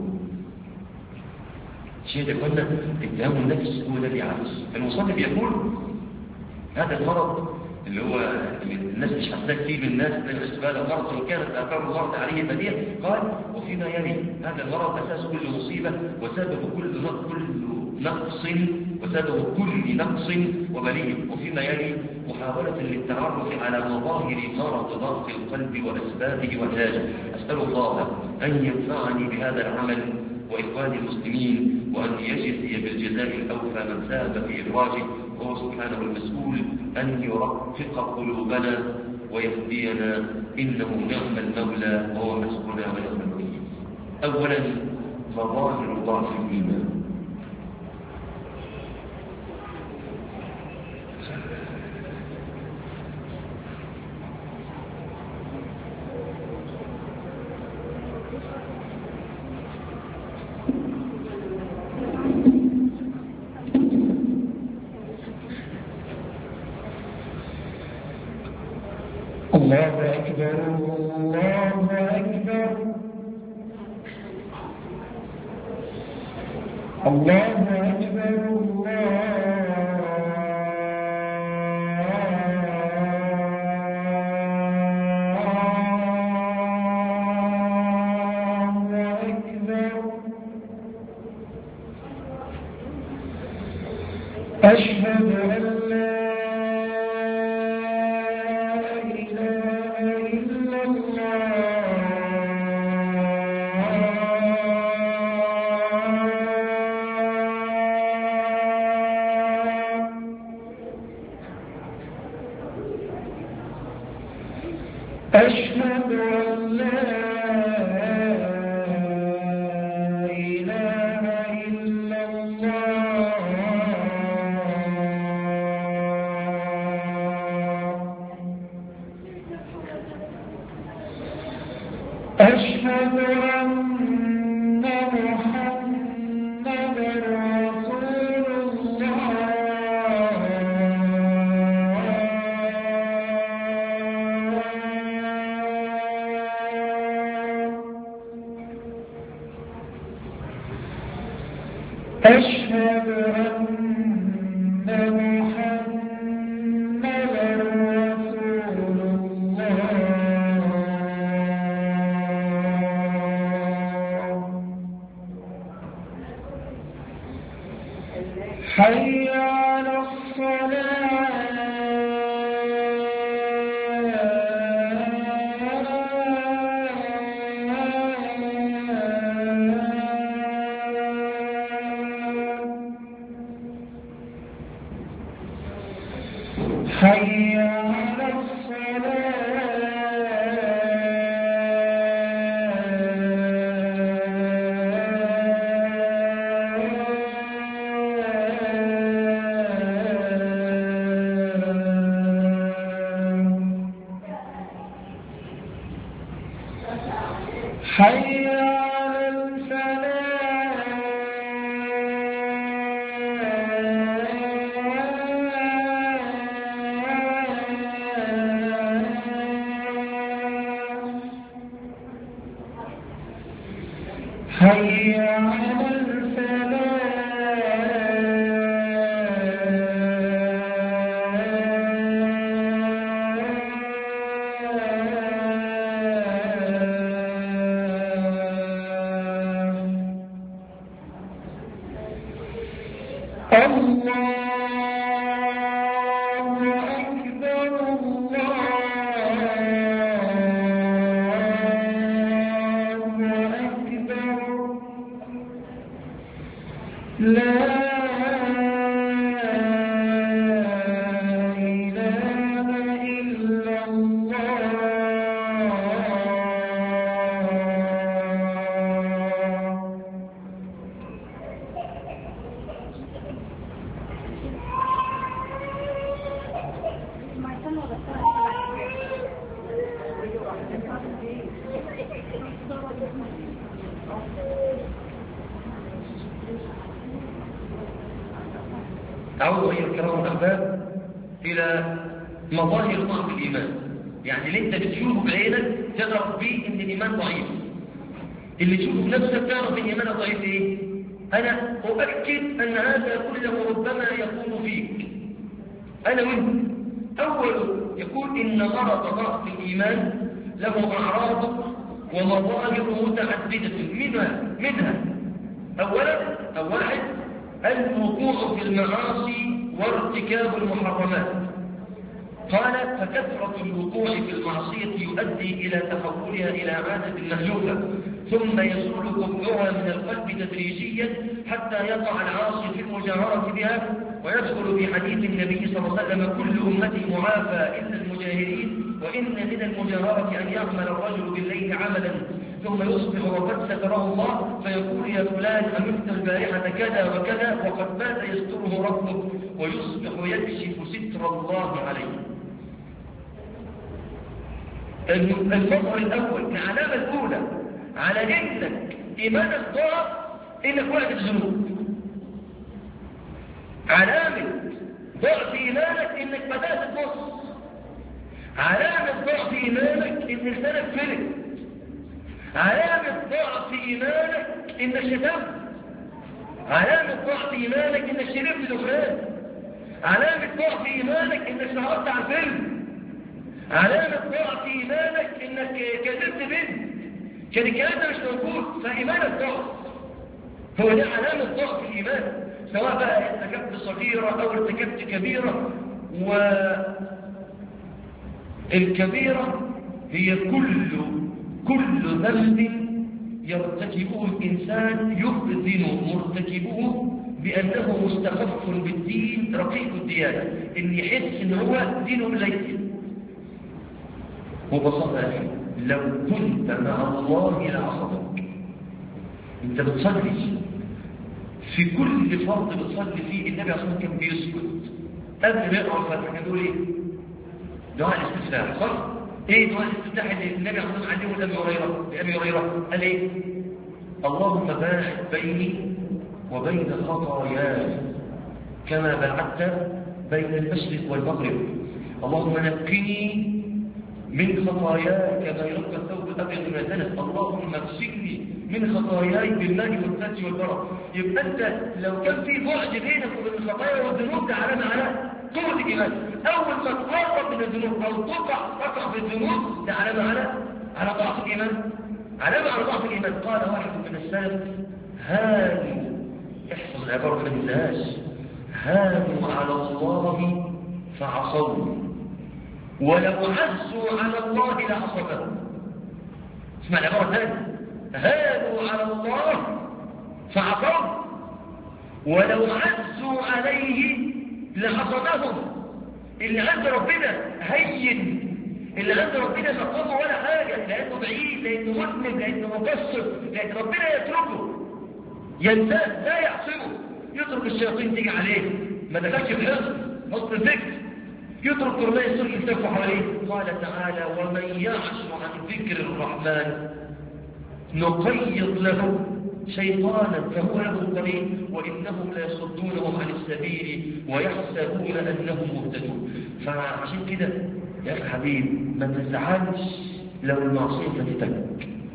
شيء ده قلنا اتهام النفس هو الذي عجز المصنف يقول هذا المرض اللي هو الناس مش حاساه كتير من الناس من الاسباب المرض وان كانت اثار المرض عليه بديهه قال وفيما يلي هذا المرض اساس كل مصيبه وسبب كل كل نقص وسبب كل نقص وبليه وفيما يلي محاولة للتعرف على مظاهر مرض ضغط القلب وأسبابه وعلاجه أسأل الله أن ينفعني بهذا العمل وإخواني المسلمين وأن يجزي بالجزاء الأوفى من ساهم في إخراجه وهو سبحانه المسؤول أن يرقق قلوبنا ويهدينا إنه نعم المولى وهو حسبنا ونعم الوكيل. أولا مظاهر ضعف الإيمان. الله أكبر الله أكبر الله أكبر الله أكبر أشهد أن أشهد أن لا إله إلا الله أشهد أن محمدا رسول الله. أشهد أن محمدا رسول الله. حي على الصلاة. حي على حي على الفلاح. حي على الله أكبر. الله أكبر. لا إله إلا الله. تعودوا أيها الكرام الأحباب إلى مظاهر ضعف الإيمان. يعني اللي أنت بتشوفه بعينك تعرف بيه إن الإيمان ضعيف. اللي تشوفه بنفسك تعرف إن الإيمان ضعيف إيه؟ أنا أؤكد أن هذا كله ربما يكون فيك أنا وأنت. أول يقول إن مرض ضعف الإيمان له أعراض ومظاهر متعددة منها منها أولا أو واحد الوقوع في المعاصي وارتكاب المحرمات. قال فكثرة الوقوع في المعصية يؤدي إلى تحولها إلى عادة مألوفة، ثم يزول كفرها من القلب تدريجيا حتى يقع العاصي في المجاهرة بها. ويدخل في حديث النبي صلى الله عليه وسلم كل أمتي معافى إلا المجاهرين، وإن من المجاهرة أن يعمل الرجل بالليل عملا ثم يصبح وقد ستره الله فيقول يا فلان أمرت البارحة كذا وكذا، وقد بات يستره ربه ويصبح يكشف ستر الله عليه. المظهر الأول العلامة الأولى على إنك إيمانك ضعف إنك وقت الذنوب. علامة ضعف إيمانك إنك بدأت تبص. علامة ضعف إيمانك إن لسانك فلت. علامة ضعف إيمانك إنك شتمت. علامة ضعف إيمانك إنك شربت دخان. علامة ضعف إيمانك إنك سهرت على الفيلم. علامة ضعف إيمانك إنك كذبت بنت كان الكلام ده مش موجود، فإيمانك ضعف. هو ده علامة ضعف الإيمان، سواء بقى ارتكبت صغيرة أو ارتكبت كبيرة. والكبيرة هي كل كل ذنب يرتكبه الإنسان يؤذن مرتكبه بأنه مستخف بالدين رقيق الديانة، إن يحس إن هو دينه قليل. وبساطة لو كنت مع الله لعصمك. انت بتصلي في كل فرض بتصلي فيه النبي عليه الصلاة والسلام كان بيسكت قبل ما يقرأ الفاتحة. كان يقول ايه؟ دعاء الاستفتاح، صح؟ ايه دعاء الاستفتاح اللي النبي عليه الصلاه والسلام علمه لابي هريره لابي هريره قال ايه؟ اللهم باعد بيني وبين خطاياي كما باعدت بين المشرق والمغرب. اللهم نقني من خطاياي كما ينقى الثوب الابيض من الدنس. اللهم اغسلني من خطاياي بالماء والثلج والبرد. يبقى انت لو كان في بعد بينك وبين الخطايا والذنوب ده علامه على قوه الايمان. اول ما تقرب من الذنوب او تقع تقع في الذنوب ده علامه على على ضعف الايمان، علامه على ضعف الايمان. قال واحد من السلف هانوا، احفظ العباره ما تنساهاش، هانوا على الله فعصوا ولو عزوا على الله لعصمهم. اسمع العباره الثانيه، هانوا على الله فعصوا ولو عزوا عليه لعصمهم. اللي عند ربنا هين، اللي عند ربنا مقامه ولا حاجه، لانه بعيد، لانه مذنب، لانه مقصر، لان ربنا يتركه ينساه لا يعصمه. يترك الشياطين تيجي عليه، ما دخلش في حصن حصن الذكر، يترك قرناء السوء يلتفوا حواليه. قال تعالى ومن يعش عن ذكر الرحمن نقيض له شيطانا فهو له قرين وانهم لا يصدونهم عن السبيل ويحسبون انهم مهتدون. فعشان كده يا اخي حبيب ما تزعلش لو المعصيه فاتتك،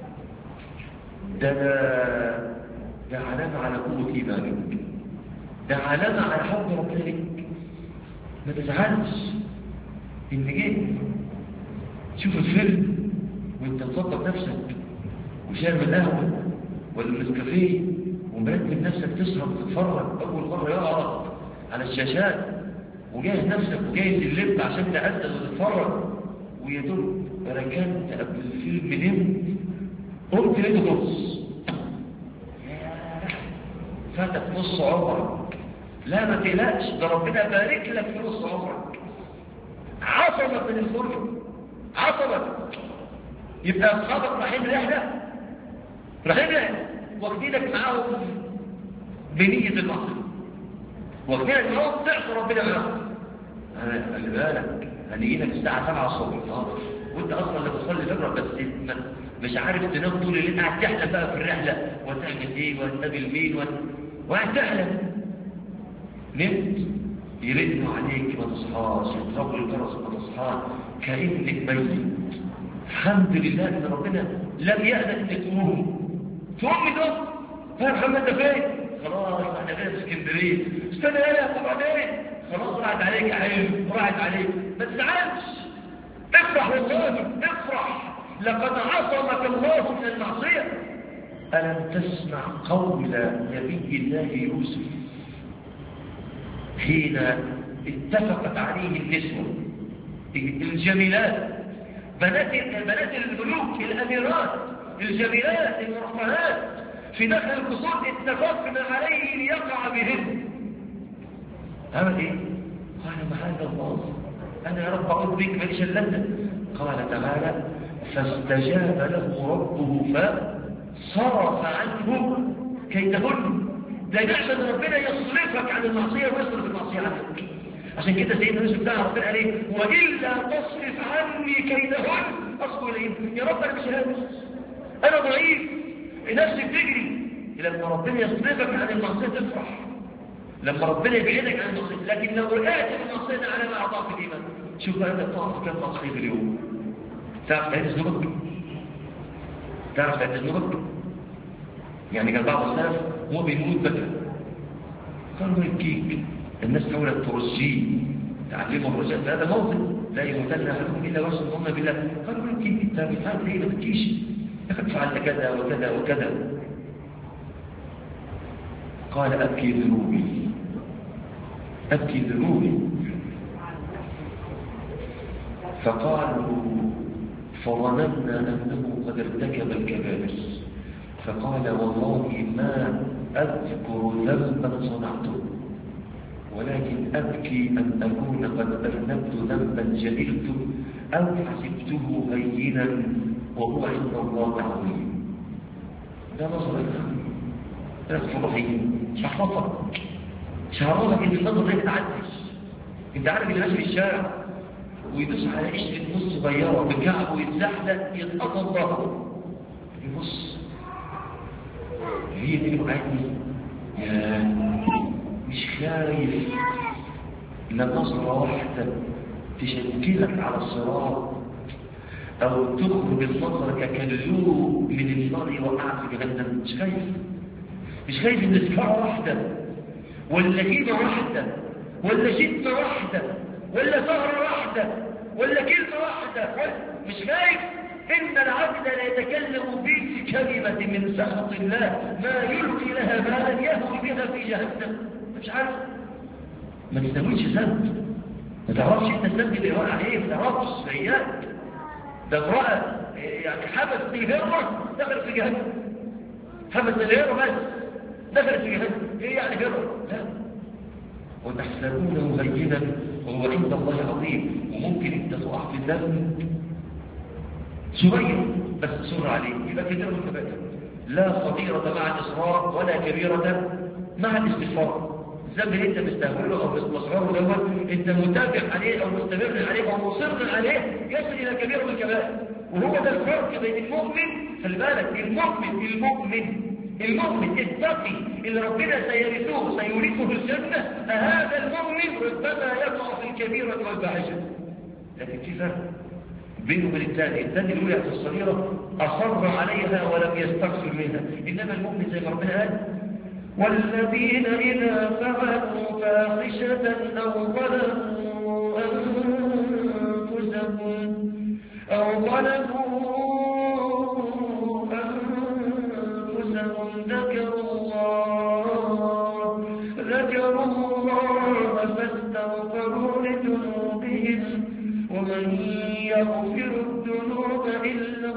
ده ده علامه على قوه ايمانك، ده علامه على حب ربنا لك. ما تزعلش ان جيت تشوف الفيلم وانت مصدق نفسك وشارب القهوه ولا النسكافيه ومرتب نفسك تسهر وتتفرج اول مره يقعد على الشاشات وجاهز نفسك وجاهز اللب عشان تأذن وتتفرج، ويا دوب ركنت قبل الفيلم نمت قمت لقيته نص، فاتك نص عمرك. لا ما تقلقش، ده ربنا بارك لك في نص عمرك، عصمك من الخروج، عصمك. يبقى اصحابك رايحين رحله رايحين رحله واخدينك معاهم بنيه المعصيه، واخدينك معاهم تعصي ربنا معاهم. خلي بالك هنيجي لك الساعه سبعة الصبح حاضر وانت اصلا اللي بتصلي الفجر بس مش عارف تنام طول الليل، قاعد تحلم بقى في الرحله وتعمل ايه وتقابل مين وقاعد تحلم. نمت يردوا عليك ما تصحاش، يضربوا الجرس ما تصحاش كأنك ميت. الحمد لله ان ربنا لم يأذن انك تقوم تقوم ده. يا محمد ده فين؟ خلاص احنا غير في اسكندريه. استنى يا وبعدين خلاص راحت عليك يا حبيبي، راحت عليك. ما تزعلش، افرح والله افرح، لقد عصمك الله من المعصيه. ألم تسمع قول نبي الله يوسف حين اتفقت عليه النسوة الجميلات، بنات بنات الملوك الأميرات الجميلات المرفهات في داخل القصور، اتفقنا عليه ليقع بهن. عمل ايه؟ قال معاذ الله، انا يا رب اعوذ بك ماليش الا انت. قال تعالى فاستجاب له ربه فصرف عنه كيدهن. ده نعمة ربنا يصرفك عن المعصية ويصرف المعصية عنك. عشان كده سيدنا يوسف بتاع ربنا قال ايه؟ وإلا تصرف عني كيدهن أصبر إليهم. يا رب أنا مش هامس، أنا ضعيف، نفسي بتجري. لما ربنا يصرفك عن المعصية تفرح، لما ربنا يبعدك عن المعصية. لكن لو وقعت في المعصية ده على ما أضعف الإيمان. شوف بقى أنت بتعرف كم معصية في اليوم، تعرف تعيد ذنوبك؟ تعرف تعيد ذنوبك؟ يعني كان بعض السلف هو بيموت بدري قالوا يبكيك، الناس حاولت ترجيه تعلموا الرجاء هذا موطن لا يموتن احدكم الا ويصدقون بالله. قالوا يبكيك انت بتفعل ليه؟ ما تبكيش، لقد فعلت كذا وكذا وكذا. قال ابكي ذنوبي ابكي ذنوبي. فقالوا فظننا انه قد ارتكب الكبائر. فقال والله ما أذكر ذنبا صنعته ولكن أبكي أن أكون قد أذنبت ذنبا جهلته أو حسبته هينا وهو عند الله عظيم. ده نظر الأمر أغفر رحيم. شعرفك شعرفك إن النظر ده يتعدش. أنت عارف اللي ماشي في الشارع ويدوس على قشرة موز صغيرة بكعبه ويتزحلق يتقطم ظهره. يبص هي دي الوقعتني يا مش خايف لنظرة واحدة تشكلك على الصراط أو تخرج النظر ككلوب من النار يوقعك في جهنم. مش خايف مش خايف إن سكارة واحدة ولا جيبة واحدة ولا شدة واحدة ولا ثغرة واحدة ولا كلمة واحدة ولا مش خايف إن العبد لا يتكلم في كلمة من سخط الله ما يلقي لها بالا يهوي بها في جهنم. مش عارف ما تسويش ذنب ما تعرفش انت الذنب اللي وقع عليه ما تعرفش سيئات ده امرأة يعني حبس الهرة دخلت في جهنم حبس الهرة بس دخلت في جهنم ايه يعني هرة؟ لا وتحسبونه هينا وهو عند الله عظيم. وممكن انت تقع في ذنب صغير بس تصر عليه يبقى كبيرة من كبائر. لا صغيرة مع الإصرار ولا كبيرة مع الاستغفار. الذنب اللي انت مستهوله او مستصغره دوت انت متابع عليه او مستمر عليه او مصر عليه يصل الى كبيرة من الكبائر. وهو ده الفرق بين المؤمن خلي بالك المؤمن المؤمن المؤمن التقي اللي ربنا سيرثه سيورثه الجنة فهذا المؤمن ربما يقع في الكبيرة والفاحشة. لكن في فرق بينه وبين الثاني. الثاني اللي وقع في الصغيرة أصر عليها ولم يستغفر منها. إنما المؤمن زي ما ربنا قال والذين إذا فعلوا فاحشة أو ظلموا أنفسهم أو ظلموا أنفسهم ذكروا الله ذكروا الله فاستغفروا لذنوبهم ومن يغفر الذنوب إلا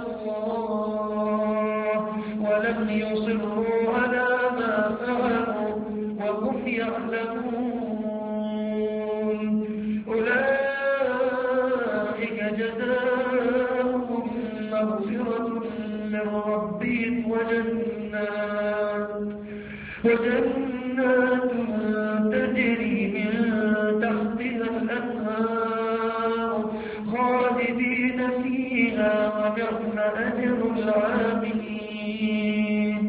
الله ولم يصروا على ما فعلوا وهم يعلمون أولئك جزاؤهم مغفرة من ربهم وجنات وجنات تجري من تحتها الأنهار خالدين فيها ونعم أجر العاملين.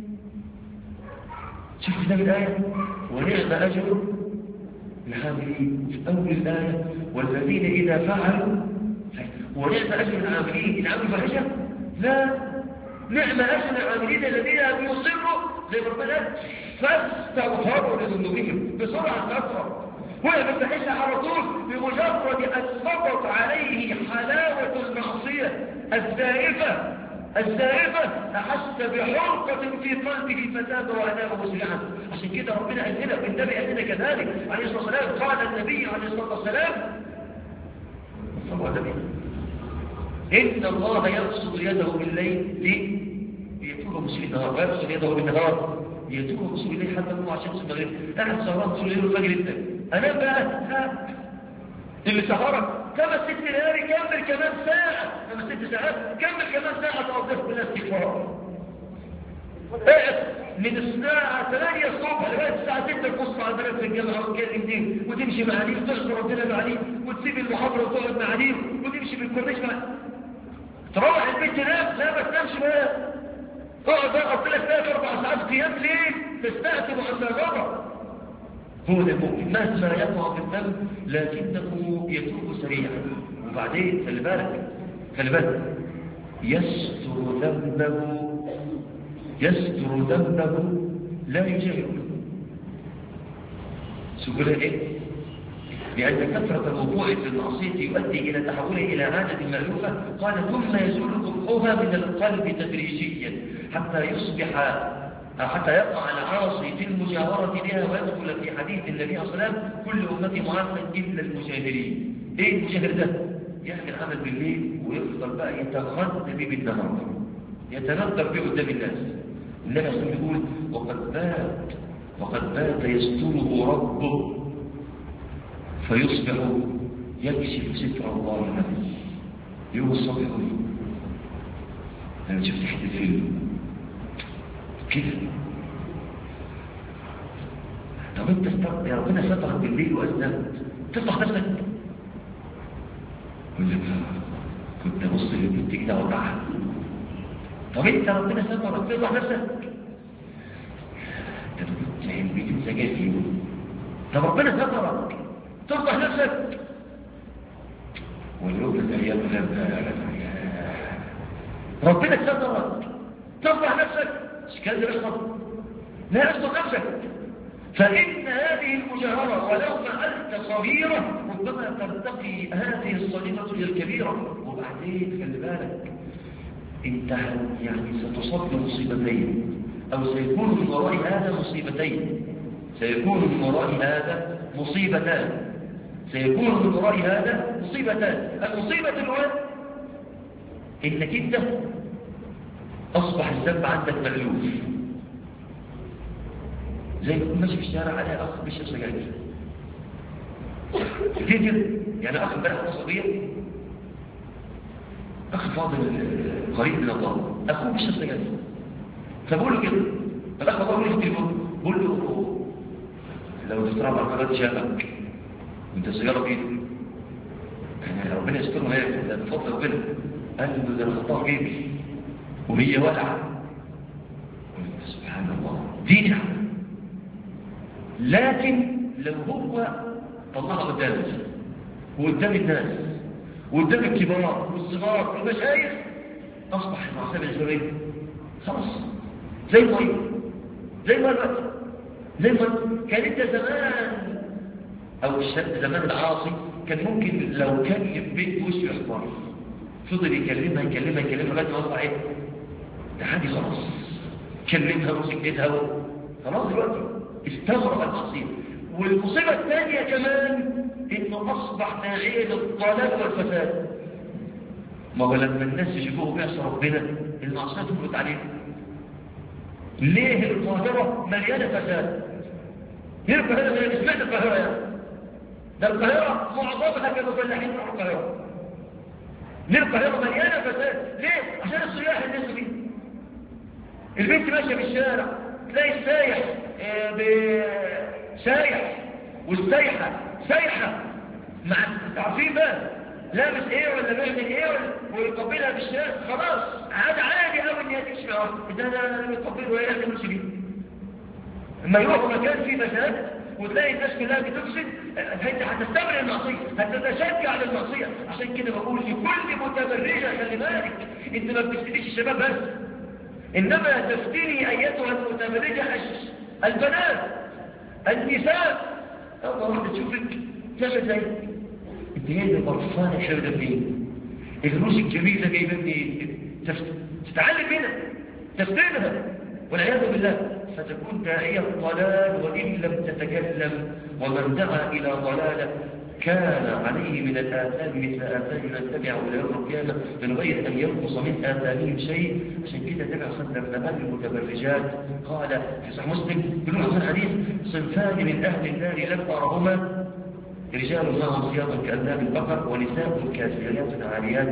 شفت ده الآية ونعم أجر العاملين في أول الآية والذين إذا فعلوا ونعم أجر العاملين. العامل فاحشة؟ لا نعم أجر العاملين الذين يصروا زي ما ربنا فاستغفروا لذنوبهم بسرعة استغفر وهي بالفاحشة على طول بمجرد أن سقط عليه حلاوة المعصية الزائفة الزائفة أحس بحرقة في قلبه فتاب وأناب مسرعا. عشان كده ربنا قال لنا والنبي قال لنا كذلك عليه الصلاة والسلام. قال النبي عليه الصلاة والسلام صلى الله عليه وسلم إن الله يبسط يده بالليل ليتوب مسيء النهار ويبسط يده بالنهار ليتوب مسيء الليل حتى هو عشان المغرب قاعد سهران طول الليل والفجر انت أنا بقى ها اللي سهرك كما ست ليالي كمل كمان ساعة كما ست ساعات كمل كمان ساعة تقضيها بالاستغفار. اقف من الساعة ثمانية الصبح لغاية الساعة ستة تبص على البنات في الجامعة وتكلم دي وتمشي مع دي وتشكر ربنا مع دي وتسيب المحاضرة وتقعد مع دي وتمشي بالكورنيش مع تروح البيت تنام لا ما تنامش بقى اقعد بقى قضي لك ثلاث اربع ساعات قيام ليل تستأتب عن الغضب. هو ده المؤمن مهما يقع في الذنب لكنه يتوب سريعا. وبعدين خلي بالك خلي بالك يستر ذنبه يستر ذنبه لا يجاهر سبل ايه؟ لأن كثرة الوقوع في المعصية يؤدي إلى تحوله إلى عادة مألوفة. قال ثم يزول قبحها من القلب تدريجيا حتى يصبح حتى يقع العاصي في المجاورة بها ويدخل في حديث النبي صلى الله عليه وسلم كل أمتي معافى إلا المجاهرين. إيه المجاهر ده؟ يعمل عمل بالليل ويفضل بقى يتغذى به بالنهار يتنظر به قدام الناس. النبي صلى الله عليه وسلم يقول وقد بات وقد بات يستره ربه فيصبح يكشف ستر الله له يوم الصبح يقول أنا شفت حتة فيلم كيف طب انت استر... يا ربنا سترك بالليل وأذنبت تفتح نفسك يقول لك كنت ابص للبنت كده وضعها. طب انت ربنا سترك تفضح نفسك؟ انت كنت علبتين سجاير في يوم. طب ربنا سترك تفضح نفسك؟ واليوم ده يا ربنا سترك تفضح نفسك؟ مش كان ده بيحصل؟ لا يصدق نفسك. فإن هذه المجاهرة ولو فعلت صغيرة ربما ترتقي هذه الصغيرة إلى الكبيرة. وبعدين خلي بالك انت يعني ستصاب بمصيبتين أو سيكون من وراء هذا مصيبتين. سيكون من وراء هذا مصيبتان سيكون من وراء هذا مصيبتان. المصيبة الأولى إنك انت أصبح الذنب عندك مألوف. زي ما تكون ماشي في الشارع عليها أخ بيشرب سجاير كتير، يعني أخ امبارح قصدية أخ فاضل قريب من الله أخوه بيشرب سجاير، فبقول له كده الأخ الله يقول لي في التليفون، بقول له لو تفترى مع القناة شافك وانت السيارة بإيدك يعني ربنا يسترها هيك ده بفضل ربنا. قال له ده انا خطاها في جيبي وهي ولعة. قلت سبحان الله دي نعمة. لكن لو هو طلعها قدامك وقدام الناس وقدام الكبار والصغار والمشايخ أصبح المعصية بالنسبة لي خلاص زي المية زي ما الوقت زي ما كان انت زمان أو الشاب زمان العاصي كان ممكن لو كان البيت وشه يحمر فضل يكلمها يكلمها يكلمها لغاية ما وصل ايه لحد خلاص كلمها وسكتها خلاص دلوقتي استغرق المعصية. والمصيبة الثانية كمان انه اصبح داعية للضلال والفساد. ما هو لما الناس يشوفوه بيعصي ربنا المعصية تفرط عليه. ليه القاهرة مليانة فساد؟ هي القاهرة مليانة اسمها القاهرة يعني ده القاهرة معظمها كانوا فلاحين في القاهرة. ليه القاهرة مليانة فساد؟ ليه؟ عشان السياح الناس دي. البنت ماشية في الشارع تلاقي السايح سايح والسايحة سايحة مع تعرفين بقى لابس ايه ولا بيعمل ايه ويقبلها بالشارع خلاص عاد عادي قوي ان هي تمشي معاه ده انا يقبله وهي لا تمشي بيه. اما يروحوا مكان فيه فساد وتلاقي الناس كلها بتفسد انت هتستمر المعصيه هتتشجع للمعصيه. عشان كده بقول لكل متبرجه خلي بالك انت ما بتفتنيش الشباب بس انما تفتني ايتها المتبرجه البنات النساء. اول واحده تشوفك تعمل زيك انت ايه اللي برفانه حلوه منين؟ الروس الجميله جايبه منين؟ تتعلم منها تفتنها والعياذ بالله فتكون داعية ضلال وإن لم تتكلم. ومن دعا إلى ضلالة كان عليه من الآثام مثل آثام من تبعه إلى يوم القيامة من غير أن ينقص من آثامهم شيء. عشان كده النبي صلى الله عليه وسلم نبل المتبرجات قال في صحيح مسلم بلغة الحديث صنفان من أهل النار لم أرهما رجال معهم ثياب كأذناب البقر ونساء كاسيات عاريات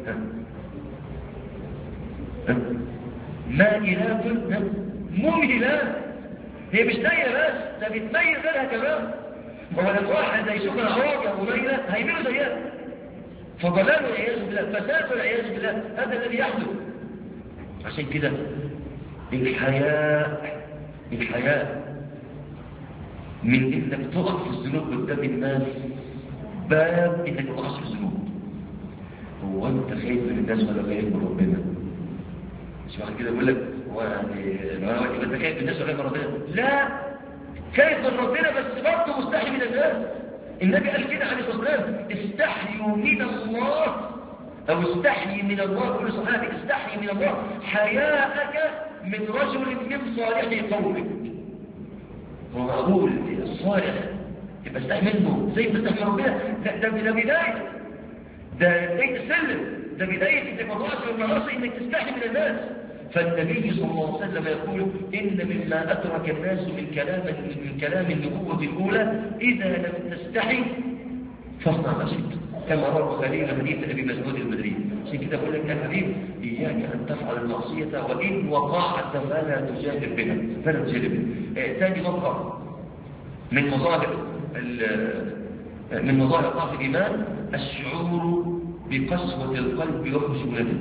مائلات ممهلات. هي مش ناية بس ده بتميز غيرها كمان. هو لما واحد يشوفها عواجة وميلة هيميلوا زيها. فضلال والعياذ بالله فساد والعياذ بالله هذا الذي يحدث. عشان كده الحياء الحياء من انك تقع في الذنوب قدام الناس باب انك ما تقعش في الذنوب. هو انت خايف من الناس ولا خايف من ربنا؟ مش واحد كده يقول لك هو يعني انت خايف من الناس ولا خايف من ربنا؟ لا خايف من ربنا بس برضه مستحي من الناس. النبي قال كده عليه الصلاه والسلام استحيوا من الله او استحي من الله. كل صحابي استحي من الله حياءك من رجل من صالح قومك. هو معقول الصالح يبقى استحي منه زي ما استحي من ربنا؟ لا ده ده بدايه ده بدايه السلم ده بدايه انك ما تقعش في المعاصي انك تستحي من الناس. فالنبي صلى الله عليه وسلم يقول إن مما أدرك الناس من كلام من كلام النبوة الأولى إذا لم تستحي فاصنع ما شئت كما روى البخاري حديث أبي مسعود البدري. عشان كده أقول لك يا حبيب إياك أن تفعل المعصية وإن وقعت فلا تجادل بها فلا تجادل بها. ثاني مظهر من مظاهر من مظاهر ضعف الإيمان الشعور بقسوة القلب وخشونته.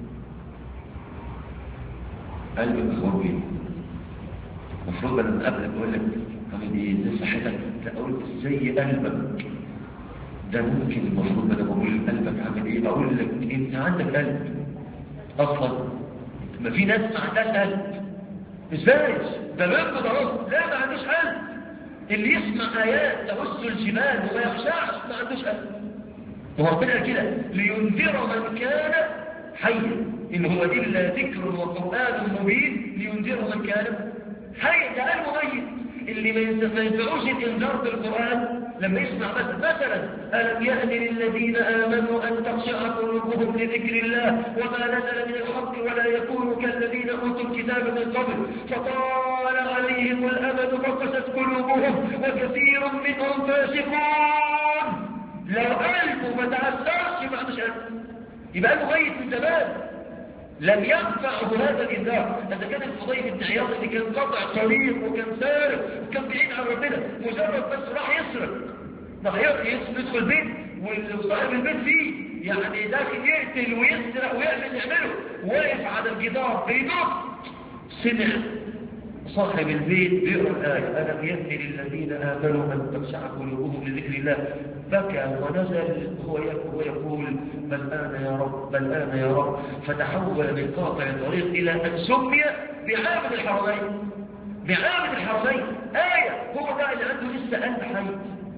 قلبك مخور بيه. المفروض لما قبلك أقول لك طب دي ازاي صحتك؟ لا أقول ازاي قلبك؟ ده ممكن المفروض بدل ما أقول قلبك عامل إيه أقول لك أنت عندك قلب أصلا. ما في ناس ما عندهاش قلب. ازاي؟ ده بيرفض اهو. لا ما عندوش قلب. اللي يسمع آيات تهز الجبال وما يخشعش ما عندوش قلب. وربنا كده لينذر من كان حيا، إن هو إلا ذكر وقرآن مبين لينذر من كان حيا. ده قلبه ميت. اللي ما ينفعوش الإنذار بالقرآن لما يسمع بس مثلا ألم يأن للذين آمنوا أن تخشع قلوبهم لذكر الله وما نزل من الحق ولا يكونوا كالذين أوتوا الكتاب من قبل فطال عليهم الأمد فقست قلوبهم وكثير منهم فاسقون. لو قلبه ما تأثرش ما عندوش قلب يبقى قلبه ميت من زمان. لم ينفعه هذا الإنذار. إذا كان الفضيل بن عياض اللي كان قطع طريق وكان سارق وكان بعيد عن ربنا مجرد بس راح يسرق راح يدخل البيت وصاحب البيت فيه يعني داخل يقتل ويسرق ويعمل يعمله واقف على الجدار بيدق سمع صاحب البيت بيقرأ الآية ألم يأن للذين آمنوا أن تخشع قلوبهم لذكر الله بكى ونزل هو يقول بل آن يا رب بل آن يا رب فتحول من قاطع الطريق إلى أن سمي بعابد الحرمين. بعابد الحرمين آية هو ده اللي عنده لسه قلب حي.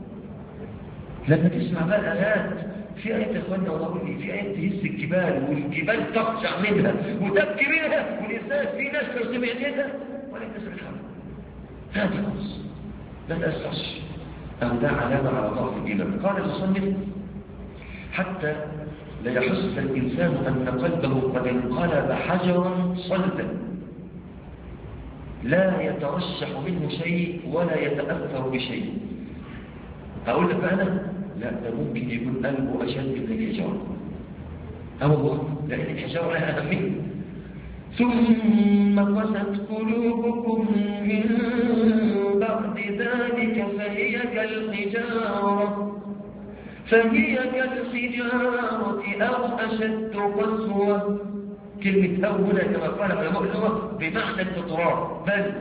لما تسمع بقى الآيات في آيات يا إخواننا والله لي في آيات تهز الجبال والجبال تخشع منها وتبكي منها والإنسان في ناس لو سمعتها ولا يكتسب الحمد هذه خلص لا تأسعش أو ده علامة على ضعف الإيمان. قال المصنف حتى لا يحس الإنسان أن قلبه قد انقلب حجرا صلبا لا يترشح منه شيء ولا يتأثر بشيء. أقول لك أنا لا ده ممكن يكون قلبه أشد من الحجارة. أو الله لأن الحجارة لها أهمية. ثم قست قلوبكم من بعد ذلك فهي كالحجارة فهي كالحجارة أو أشد قسوة. كلمة أو هنا كما قال علماء اللغة بمعنى التطرار بل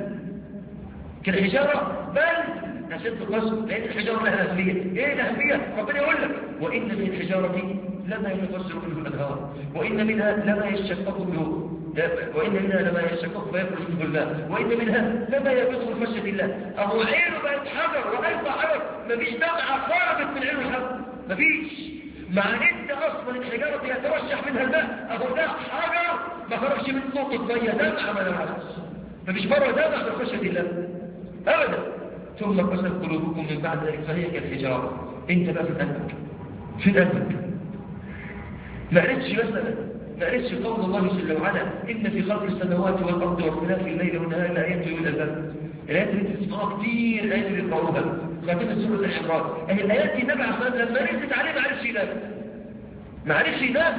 كالحجارة بل أشد قسوة لأن الحجارة لها أهمية. إيه الأهمية؟ ربنا يقول لك وإن من الحجارة لما يتفجر منه الأنهار وإن منها لما يشقق منه وإن منها لما يشقق فيخرج منه الماء وإن منها لما يبث من خشية الله. أهو عينه بقت حجر وقلب حجر مفيش دمعة خرجت من عينه الحجر مفيش. مع أن أصلا الحجارة يترشح منها الماء أهو ده حجر ما خرجش من نقطة مية دمعة ما نعرفش مفيش مرة دمعة من خشية الله أبدا. ثم قست قلوبكم من بعد ذلك فهي كالحجارة. أنت بقى في قلبك في قلبك ما قريتش مثلا ما قريتش قول الله جل وعلا إن في خلق السماوات والأرض واختلاف الليل والنهار لآيات لأولي الألباب. الآيات اللي انت تسمعوها كتير الآيات اللي بيقراوها خاتمة سورة العمران. أهي الآيات دي النبي عليه لما نزلت عليه ما عرفش ينام ما عرفش ينام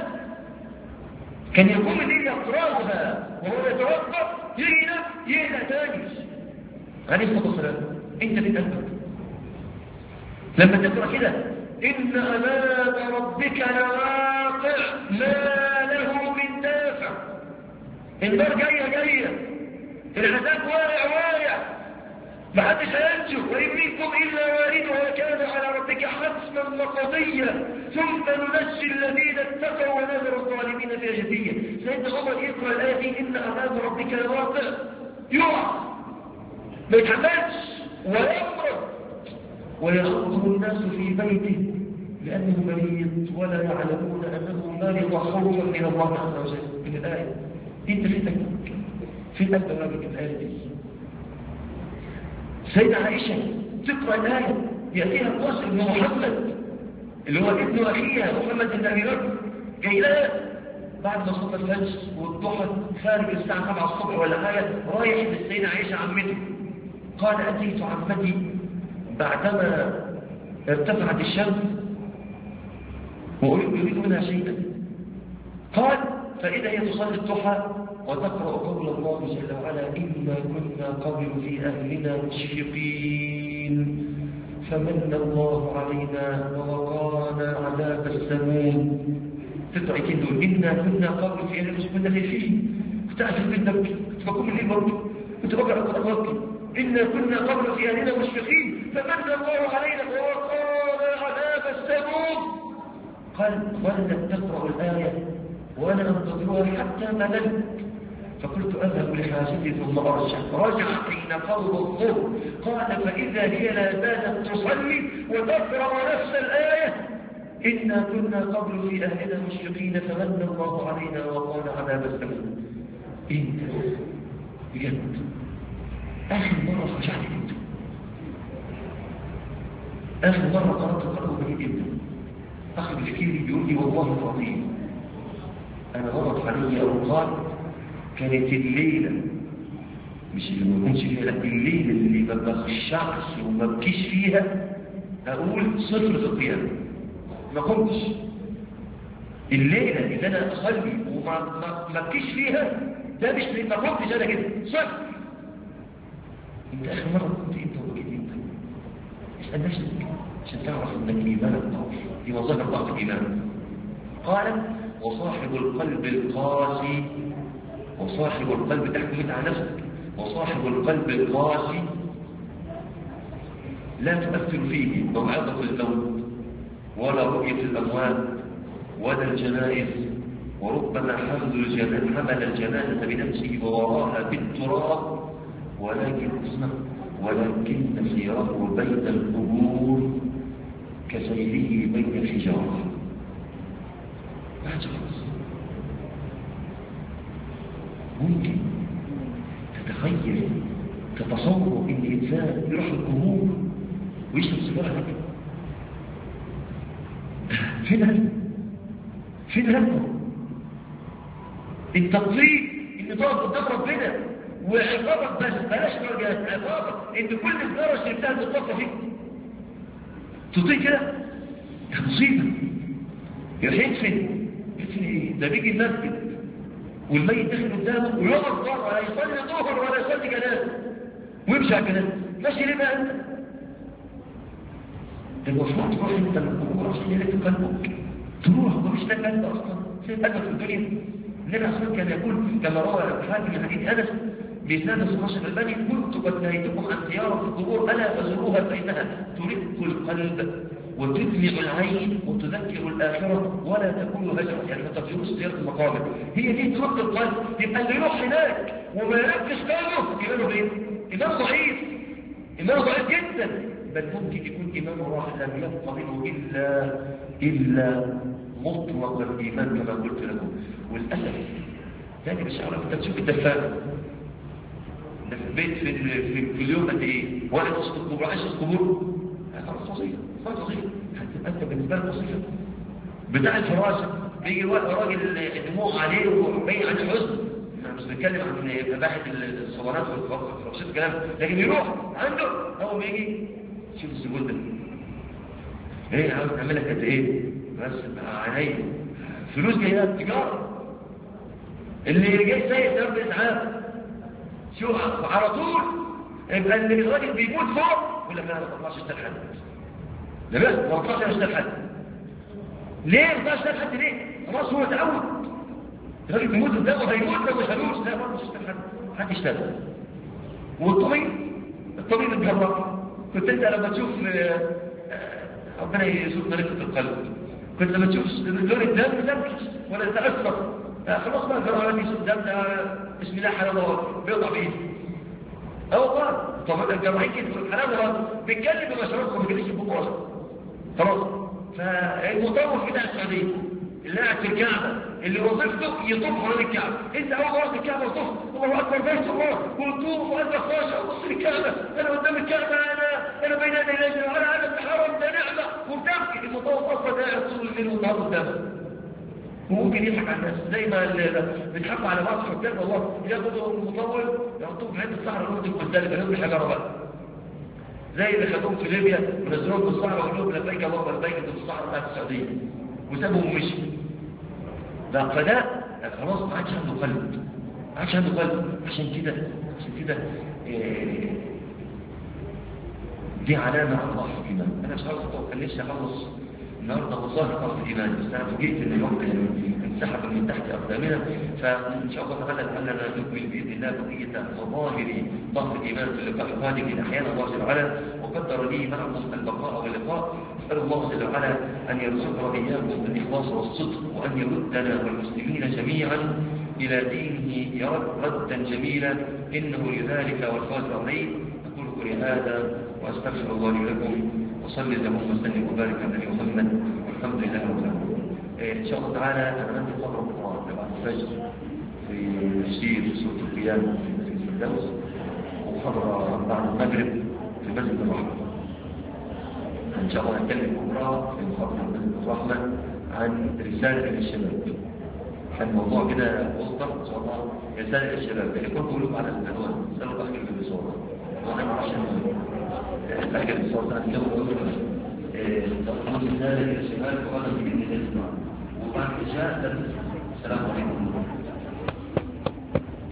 كان يقوم الليل يقراها وهو يتوقف يجي ينام يهدى تاني عليه الصلاة والسلام. انت في قلبك لما تقرأ كده إن أمام ربك لواقع ما له من دافع. النار جاية جاية العذاب واقع واقع محدش هينجو وإن منكم إلا واردها كان على ربك حتما مقضيا ثم ننجي الذين اتقوا ونذر الظالمين في جثية. سيدنا عمر يقرأ الآية دي إن أمام ربك لواقع يقع ما يتحملش ويمرض ويخوض الناس في بيته لأنه مريض ولا يعلمون أنه مرض خوفا من الله عز وجل. من الآية انت في قلبك في قلب ربك الآية دي. سيدة عائشة تقرأ الآية يأتيها القاسم بن محمد اللي هو ابن أخيها محمد بن أبي بكر جاي لها بعد ما صلى الفجر والضحى خارج الساعة سبعة الصبح ولا حاجة رايح للسيدة عائشة عمته. قال أتيت عمتي بعدما ارتفعت الشمس ويريد منها شيئا. قال فإذا هي تصلي الضحى وتقرأ قول الله جل وعلا إنا كنا قبل في أهلنا مشفقين فمن الله علينا ووقانا عذاب السموم في الآيتين دول إنا كنا قبل في أهل مش كنا خايفين، كنت قاعد في البيت ببكي، كنت بقوم الليل ببكي، كنت بقرأ القرآن ببكي. إنا كنا قبل في أهلنا مشفقين فمن الله علينا ووقانا عذاب السموم. قال ظلت تقرأ الآية وأنا أنتظرها حتى مللت، فقلت أذهب لحاجتي ثم أرجع. رجع حين قرب الظهر قال فإذا هي لا زالت تصلي وتقرأ نفس الآية إنا كنا قبل في أهلنا مشفقين فمن الله علينا وقانا عذاب السموم. إنت بجد آخر مرة رجعت إمتى؟ آخر مرة قرأت القرآن بجد إمتى؟ أخي بشكيري بيقول لي والله العظيم أنا مرت علي أوقات كانت الليلة مش اللي ما يكونش فيها، لا الليلة اللي ما بخشعش وما بكيش فيها أقول صفر في القيامة، ما كنتش الليلة اللي أنا أصلي وما ما ما بكيش فيها ده مش ما كنتش أنا كده صفر. أنت آخر مرة كنت أنت وبكيت أنت؟ اسأل نفسك عشان تعرف أنك إيمانك ضعف، دي مظاهر ضعف الإيمان. قال وصاحب القلب القاسي، وصاحب القلب تحكمت على نفسك، وصاحب القلب القاسي لا تؤثر فيه موعظة الموت ولا رؤية الأموات ولا الجنائز، وربما حمل الجنازة حمل الجنازة بنفسه ووراها بالتراب، ولكن اسمع ولكن سيره بين القبور كسيره بين الحجارة. ما خلاص ممكن تتخيل تتصور ان الانسان يروح القبور ويشرب سيجاره هكذا؟ فين هذا؟ فين هذا؟ التطبيق ان تقف قدام ربنا وعقابك بس بلاش درجات عقابك ان كل سيجاره شربتها تتوفى فيك تطيق كده؟ ده مصيبه. يدفن يدفن ايه؟ ده بيجي المسجد والميت داخل قدامه ويقف بره ولا يصلي ظهر ولا يصلي جنازه ويمشي على الجنازه، ماشي ليه بقى انت؟ المفروض تروح انت للقبور عشان يلف قلبك، تروح ومش لك انت اصلا سيب قلبك في الدنيا. النبي اصلا كان يقول كما روى الحاكم من حديث انس بإسناد الصحيح الألباني كنت قد نهيتكم عن زيارة القبور ألا فزوروها فإنها ترق القلب وتدمع العين وتذكر الآخرة ولا تكون هجرة، يعني ما تفجروش زيارة المقابر، هي دي ترق القلب. يبقى اللي يروح هناك وما يركش قلبه إيمانه ايه؟ إيمانه ضعيف، إيمانه ضعيف جدا، بل ممكن يكون إيمانه راح لم يبقى منه إلا إلا مطلق الإيمان كما قلت لكم. والأسف يعني مش عارف انت تشوف الدفاق ده في البيت في, في, في اليوم قد ايه؟ واحد وسط القبور عايش وسط القبور خلاص وظيفه خلاص وظيفه هتبقى انت بالنسبه لك وظيفه بتاع الفراشه. بيجي راجل الدموع عليه وبين عليه حزن، احنا مش بنتكلم عن اباحه الصلوات والفراشات الكلام، لكن يروح عنده اول ما يجي شوف الزبون ده ايه عاوز تعمل لك قد ايه؟ بس عينيا فلوس جايه تجاره، اللي جاي سايق سبب اسعاف شو على طول يبقى اللي الراجل بيموت فوق يقول لك لا ما تطلعش اشتغل حد، لا بس ما تطلعش اشتغل حد. ليه ما تطلعش اشتغل حد ليه؟ خلاص هو اتعود الراجل بيموت قدامه هيموت لو ما شالوش، لا ما تشتغل حد حد يشتغل. والطبيب الطبيب الجراح كنت انت لما تشوف ربنا يسوق رفقة القلب كنت لما تشوف لون الدم تبكي ولا تتأثر خلاص بقى الجراح يسوق الدم ده بسم الله حلال الله بيقطع بايده اه والله. طب الجراحين كده حلال الله بيتكلم بمشروعكم ما بيجيش يبقوا اصلا خلاص. فالمطوف بتاع السعوديه اللي قاعد في الكعبه اللي وظيفته يطوف حوالين الكعبه، انت اول مره في الكعبه وطوف الله اكبر بيت الله وطوف وقلبك خاشع وبص للكعبه انا قدام الكعبه انا انا بين يدي الله انا انا الحرم ده نعمه وبتبكي. المطوف اصلا قاعد طول الليل والنهار قدامك وممكن يضحك على الناس زي ما بيضحكوا على بعض الحكام والله ياخدوا المطول يحطوه في حته الصحراء ياخدوا المزدلفه ياخدوا الحجاره بقى زي اللي خدوهم في ليبيا ونزلوهم في الصحراء وقالوا لهم لبيك اللهم لبيك في الصحراء بتاعت السعوديه وسابهم ومشي. لا فده خلاص ما عادش عنده قلب، ما عادش عنده قلب. عشان كده عشان كده إيه دي علامه على ضعف الايمان. انا مش عاوز اتوقع لسه اخلص النهارده مظاهر ضعف الايمان، بس انا فوجئت ان الوقت انسحب من تحت اقدامنا، فان شاء الله تعالى لعلنا نكمل باذن الله بقيه مظاهر ضعف الايمان في اللقاء القادم ان احيانا الله جل وعلا وقدر لي معكم البقاء واللقاء. اسال الله جل وعلا ان يرزقنا اياكم بالاخلاص والصدق، وان يردنا والمسلمين جميعا الى دينه يرد ردا جميلا، انه لذلك والقادر عليه. اقول قولي هذا واستغفر الله لي ولكم، وصلي اللهم وسلم وبارك على نبينا محمد، والحمد لله رب العالمين. ان شاء الله تعالى انا عندي محاضره بكره بعد الفجر في تفسير سوره القيامه في مسجد الفردوس، ومحاضره بعد المغرب في مسجد الرحمه. ان شاء الله نتكلم بكره في محاضره مسجد الرحمه عن رساله للشباب. كان موضوع كده بوستر ان شاء الله، رساله للشباب اللي كنت بقول لكم على العنوان، سالوا الاخ اللي بيصور وانا ما اعرفش الاخ اللي بيصور ده كده بقول تقدم رساله للشباب وغدا باذن الله. وبعد العشاء السلام عليكم.